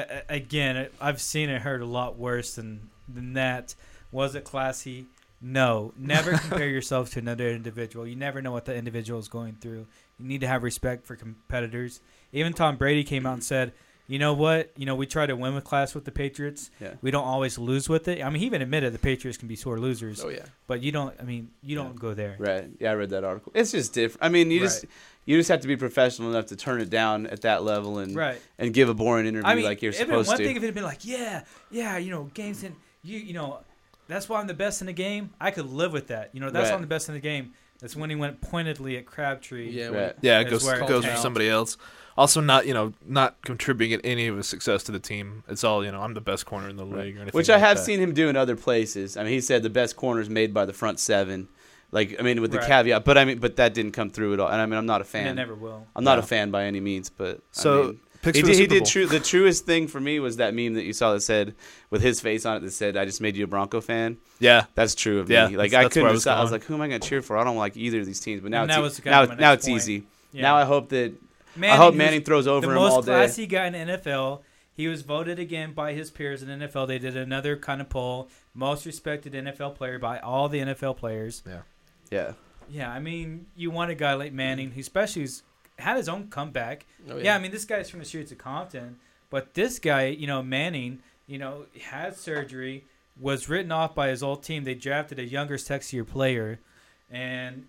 Again, I've seen it heard a lot worse than that. Was it classy? No. Never compare yourself to another individual. You never know what the individual is going through. You need to have respect for competitors. Even Tom Brady came out and said, you know what? You know, we try to win with class with the Patriots. Yeah. We don't always lose with it. I mean, he even admitted the Patriots can be sore losers. Oh, yeah. But you don't, you don't go there. Right. Yeah, I read that article. It's just different. I mean, you just have to be professional enough to turn it down at that level and Right. and give a boring interview I mean, like you're it'd been supposed one to. thing if it had been like, yeah, you know, games in you know, that's why I'm the best in the game. I could live with that. You know, that's why Right. I'm the best in the game. That's when he went pointedly at Crabtree. Yeah, Right. Yeah, it That's goes where it goes for counts. somebody else. Also, not contributing any of his success to the team. It's all, I'm the best corner in the league, or anything Which I like have that. seen him do in other places. I mean, he said the best corners made by the front seven. Like, I mean, with the Right. caveat, but that didn't come through at all. And I mean, I'm not a And it fan. never will. I'm not No. a fan by any means, but So, I mean, picks he for the did. He Super did Bowl. the truest thing for me was that meme that you saw that said with his face on it that said, "I just made you a Bronco fan." Yeah, That's true of Yeah, me. Like that's I couldn't where I was decide. I was going. like, who am I going to cheer for? I don't like either of these teams. But now And it's that was kind of my now next it's easy. Yeah. Now I hope that Manning, I hope who's Manning throws over the him all most day. classy guy in the NFL. He was voted again by his peers in the NFL. They did another kind of poll. Most respected NFL player by all the NFL players. Yeah. Yeah, I mean, you want a guy like Manning, who especially has had his own comeback. Oh, Yeah, I mean, this guy's from the streets of Compton, but this guy, Manning, had surgery, was written off by his old team. They drafted a younger, sexier player, and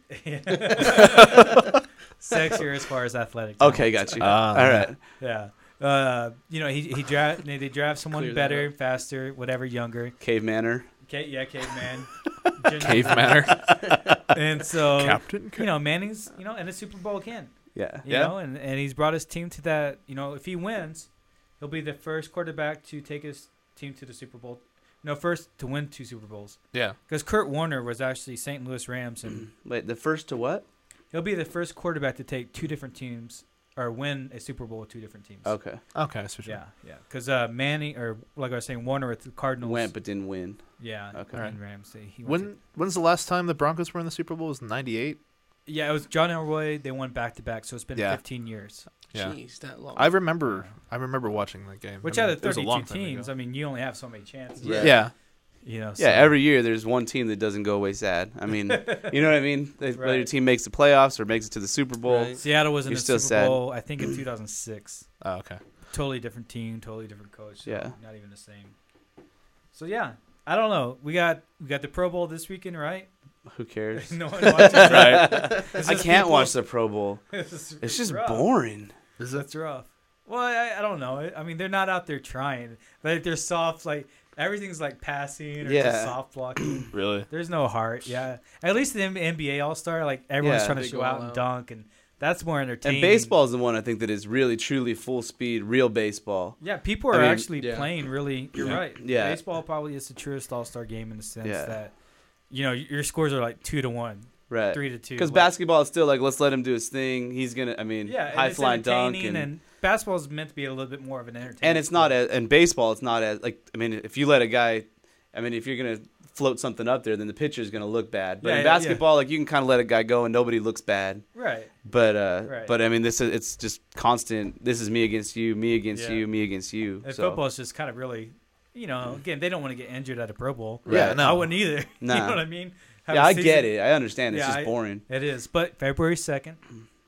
sexier as far as athletic. Okay, got you. All right. Yeah. They draft someone Clear that better, faster, whatever, younger. Cavemanner. Caveman. Cave manner. And so, Captain. Manning's, in a Super Bowl again. Yeah. You know, and he's brought his team to that. If he wins, he'll be the first quarterback to take his team to the Super Bowl. No, first to win 2 Super Bowls. Yeah. Because Kurt Warner was actually St. Louis Rams, and Wait, the first to what? he'll be the first quarterback to take 2 different teams or win a Super Bowl with 2 different teams. Okay. Okay, that's for sure. Yeah. Because Manning, or like I was saying, Warner with the Cardinals. Went but didn't win. Yeah. Okay. And Rams. He went When's the last time the Broncos were in the Super Bowl? Was 98? it was John Elroy. They won back-to-back, so it's been Yeah. 15 years. Yeah. Jeez, that long. I remember watching that game. Which I mean, out of it was a 32 long time teams, ago. you only have so many chances. Yeah. Yeah. Yeah, So, every year there's one team that doesn't go away sad. I mean, you know what I mean? Whether your Right. team makes the playoffs or makes it to the Super Bowl. Right. Seattle was in You're the still Super sad. Bowl, I think, in 2006. Oh, okay. Totally different team, totally different coach. So Yeah. Not even the same. So, yeah. I don't know. We got the Pro Bowl this weekend, right? Who cares? No one watches it. I can't watch the Pro Bowl. It's just rough. boring. That's rough. Well, I don't know. I mean, they're not out there trying. Like, they're soft. Like, everything's like passing or Yeah. just soft blocking. Really? There's no heart. Yeah. At least the NBA All-Star, like, everyone's Yeah. trying to They show go out all and out. dunk, and that's more entertaining. And baseball is the one I think that is really, truly full speed, real baseball. Yeah, people I are mean, actually yeah. playing really. You're right. Yeah. Baseball probably is the truest All-Star game in the sense Yeah. that, your scores are like 2-1, Right. 3-2. Because Like, basketball is still like, let's let him do his thing. He's going to, yeah, and high it's flying dunk. entertaining, and basketball is meant to be a little bit more of an entertainment. And it's not as, and baseball, it's not as, like, if you let a guy, if you're going to float something up there, then the pitcher's going to look bad. But Yeah, in yeah, basketball, like, you can kind of let a guy go and nobody looks bad. right. But, Right. but it's just constant. This is me against you, me against Yeah. you, me against you. And So, football is just kind of really, again, they don't want to get injured at a Pro Bowl. Yeah, I no. wouldn't either. You Nah. know what I mean? Have yeah, a I season- get it. I understand. It's Yeah, just boring. It is. But February 2nd,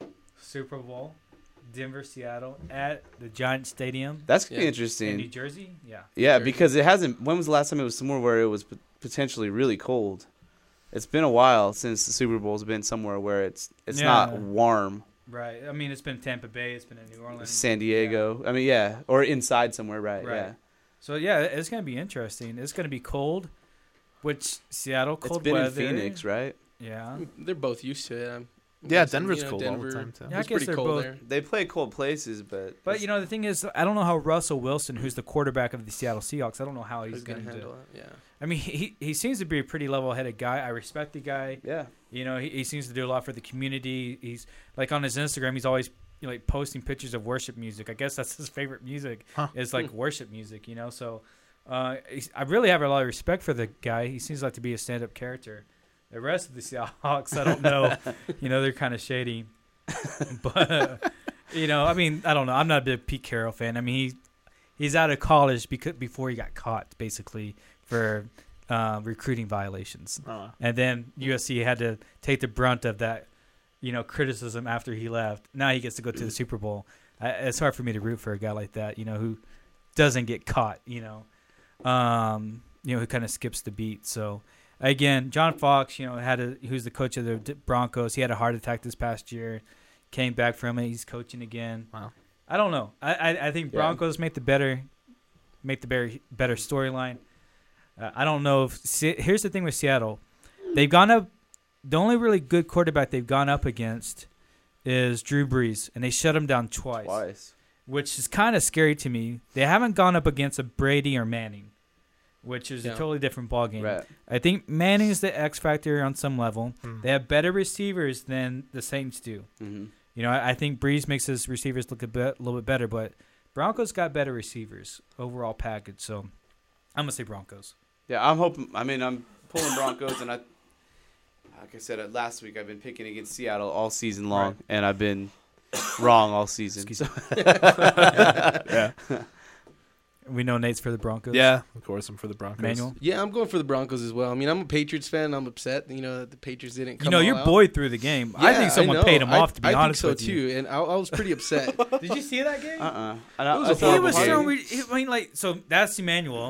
Super Bowl, Denver, Seattle, at the Giant Stadium That's going to be Yeah. in New interesting. Jersey. Yeah. Yeah, Jersey. because it hasn't. When was the last time it was somewhere where it was potentially really cold? It's been a while since the Super Bowl's been somewhere where it's Yeah. not warm. Right. I mean, it's been Tampa Bay. It's been in New Orleans. San Diego. Or inside somewhere, right? Right. Yeah. So, yeah, it's going to be interesting. It's going to be cold, which Seattle, It's cold been weather. in Phoenix, right? Yeah. They're both used to it. I'm Yeah, guessing, Denver's cold all the Denver- time, too. Yeah, I It's guess pretty they're cold both. there. They play cold places, but But, the thing is, I don't know how Russell Wilson, who's the quarterback of the Seattle Seahawks, I don't know how he's Who's going gonna to handle it? Yeah. I mean, he seems to be a pretty level-headed guy. I respect the guy. yeah, He seems to do a lot for the community. He's like on his Instagram. He's always like posting pictures of worship music. I guess that's his favorite music. Huh. Is like worship music. So I really have a lot of respect for the guy. He seems like to be a stand-up character. The rest of the Seahawks, I don't know. They're kind of shady. But I mean, I don't know. I'm not a big Pete Carroll fan. I mean, he's out of college before he got caught, basically for recruiting violations. Oh, And then USC had to take the brunt of that, criticism after he left. Now he gets to go to the Super Bowl. It's hard for me to root for a guy like that, who doesn't get caught, who kind of skips the beat. So, again, John Fox, who's the coach of the Broncos. He had a heart attack this past year, came back from it. He's coaching again. Wow. I don't know. I think Yeah. Broncos make the better storyline. I don't know if here's the thing with Seattle. They've gone up. The only really good quarterback they've gone up against is Drew Brees, and they shut him down twice, which is kind of scary to me. They haven't gone up against a Brady or Manning, which is a Yeah. totally different ballgame. Right. I think Manning is the X factor on some level. Hmm. They have better receivers than the Saints do. hmm I think Breeze makes his receivers look a little bit better, but Broncos got better receivers overall package. So I'm gonna say Broncos. Yeah, I'm hoping. I'm pulling Broncos, and like I said last week, I've been picking against Seattle all season long, Right. and I've been wrong all season. Excuse So- yeah. We know Nate's for the Broncos. Yeah, of course, I'm for the Broncos. Manuel. Yeah, I'm going for the Broncos as well. I mean, I'm a Patriots fan. I'm upset, that the Patriots didn't come Your all out. boy threw the game. I Yeah, think someone know. paid him off. To be I honest think so with you. too, and I was pretty upset. Did you see that game? I was a thought He horrible was game. so. I mean, so that's Emmanuel.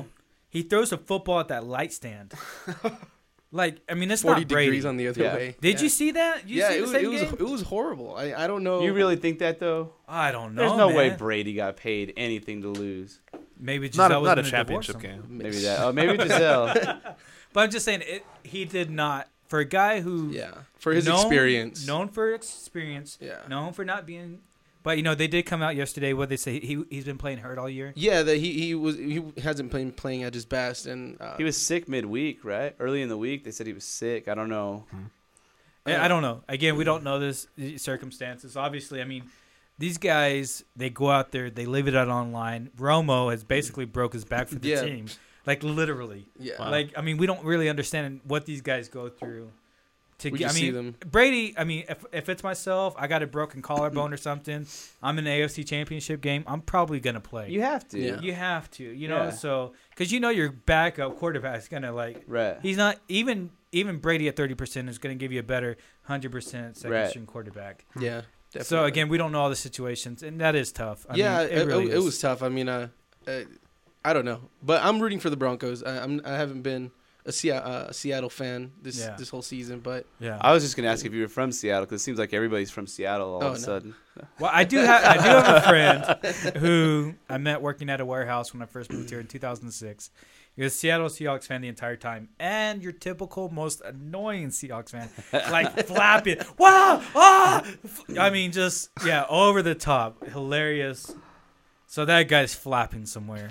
He throws a football at that light stand. Like, I mean, it's 40 not Brady. degrees on the other Yeah. way. Did Yeah. you see that? You Yeah, see it the was, same it was game? it was horrible. I don't know. You really think that though? I don't know. There's no way man. Brady got paid anything to lose. Maybe Giselle Not was a gonna championship divorce him. game. Maybe that. Oh, maybe Giselle. But I'm just saying, he did not. For a guy who Yeah, for his known- experience. known for experience, Yeah. known for not being. But they did come out yesterday. What they say, he's been playing hurt all year. Yeah, that he hasn't been playing at his best, and He was sick midweek, right? Early in the week, they said he was sick. I don't know. I don't know. Again, we don't know these circumstances. Obviously, I mean, these guys, they go out there, they leave it out online. Romo has basically broke his back for the Yeah. team, like literally. yeah. Wow. Like, I mean, we don't really understand what these guys go through. To We get, I just mean, see them. Brady. I mean, if it's myself, I got a broken collarbone or something. I'm in the AFC Championship game. I'm probably gonna play. You have to. Yeah. You have to, you know. Yeah. So, because your backup quarterback is gonna like. Right. He's not even Brady at 30% is gonna give you a better 100% second Right. string quarterback. Yeah, definitely. So again, we don't know all the situations, and that is tough. I yeah, mean, it really it is. was tough. I mean, I don't know, but I'm rooting for the Broncos. I haven't been a Seattle fan this whole season, but Yeah. I was just gonna ask if you were from Seattle because it seems like everybody's from Seattle all Oh, of a no. sudden. Well, I do have a friend who I met working at a warehouse when I first moved here in 2006. He was a Seattle Seahawks fan the entire time, and your typical most annoying Seahawks fan, like flapping, wow, ah! I mean, just over the top, hilarious. So that guy's flapping somewhere.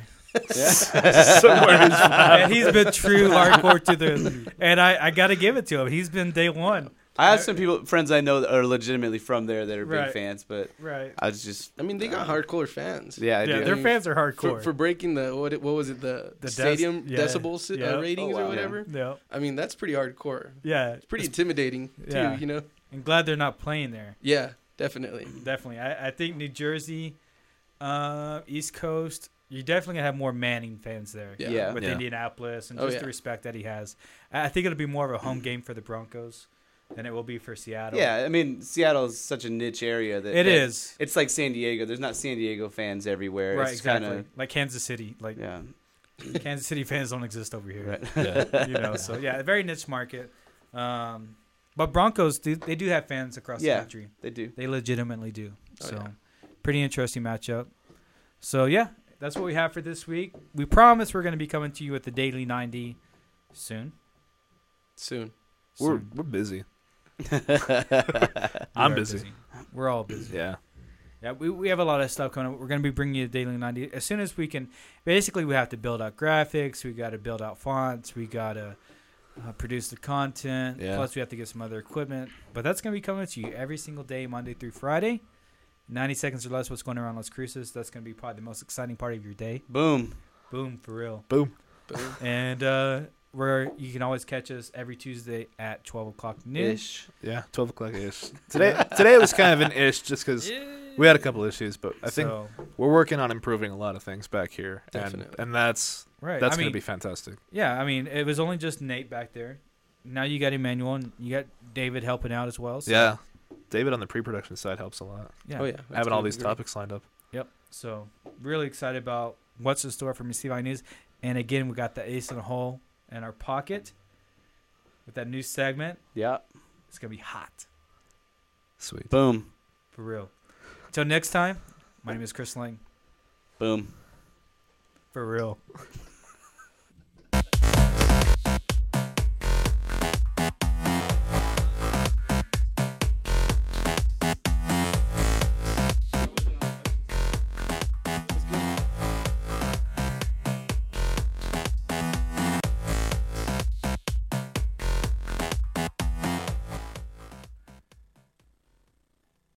And he's been true hardcore to the, and I got to give it to him. He's been day one. I have some friends I know that are legitimately from there that are big Right. fans, but Right. I was just I mean, they got hardcore fans. yeah, I Yeah, do. their fans are hardcore. For breaking the what was it the stadium decibels ratings Oh, wow. or whatever. Yeah. I mean, that's pretty hardcore. Yeah. It's pretty intimidating too. Yeah. You know. I'm glad they're not playing there. Yeah, definitely. Definitely. I think New Jersey, East Coast, you're definitely going to have more Manning fans there. Yeah. Yeah. With Yeah. Indianapolis and Oh, just yeah. the respect that he has. I think it'll be more of a home game for the Broncos than it will be for Seattle. Yeah, I mean Seattle is such a niche area that It is. It's like San Diego. There's not San Diego fans everywhere. Right, It's exactly. Kinda, Like Kansas City. Like yeah. Kansas City fans don't exist over here. Right. Yeah. You know, so yeah, a very niche market. But Broncos, they do have fans across the Yeah. country. They do. They legitimately do. Oh, So, yeah. pretty interesting matchup. So, yeah, that's what we have for this week. We promise we're going to be coming to you with the Daily 90 soon. Soon. We're Soon. busy. We I'm are busy. We're all busy. Yeah. Yeah, we have a lot of stuff coming up. We're going to be bringing you the Daily 90 as soon as we can. Basically, we have to build out graphics. We got to build out fonts. We got to produce the content. Yeah. Plus, we have to get some other equipment. But that's going to be coming to you every single day, Monday through Friday. 90 seconds or less what's going around Las Cruces. That's going to be probably the most exciting part of your day. Boom. Boom, for real. Boom. Boom. And you can always catch us every Tuesday at 12 o'clock noon. Ish. Yeah. 12 o'clock ish. Today was kind of an ish just because we had a couple issues, but I think So, we're working on improving a lot of things back here, Definitely. and that's right. that's I going mean, to be fantastic. yeah, I mean, it was only just Nate back there. Now you got Emmanuel and you got David helping out as well. So, Yeah. David on the pre-production side helps a lot. Yeah. Oh yeah. That's Having all gonna these be great. topics lined up. Yep. So really excited about what's in store from CVI News. And again, we got the ace in the hole in our pocket with that new segment. Yeah. It's going to be hot. Sweet. Boom. For real. Until next time, my name is Chris Lang. Boom. For real.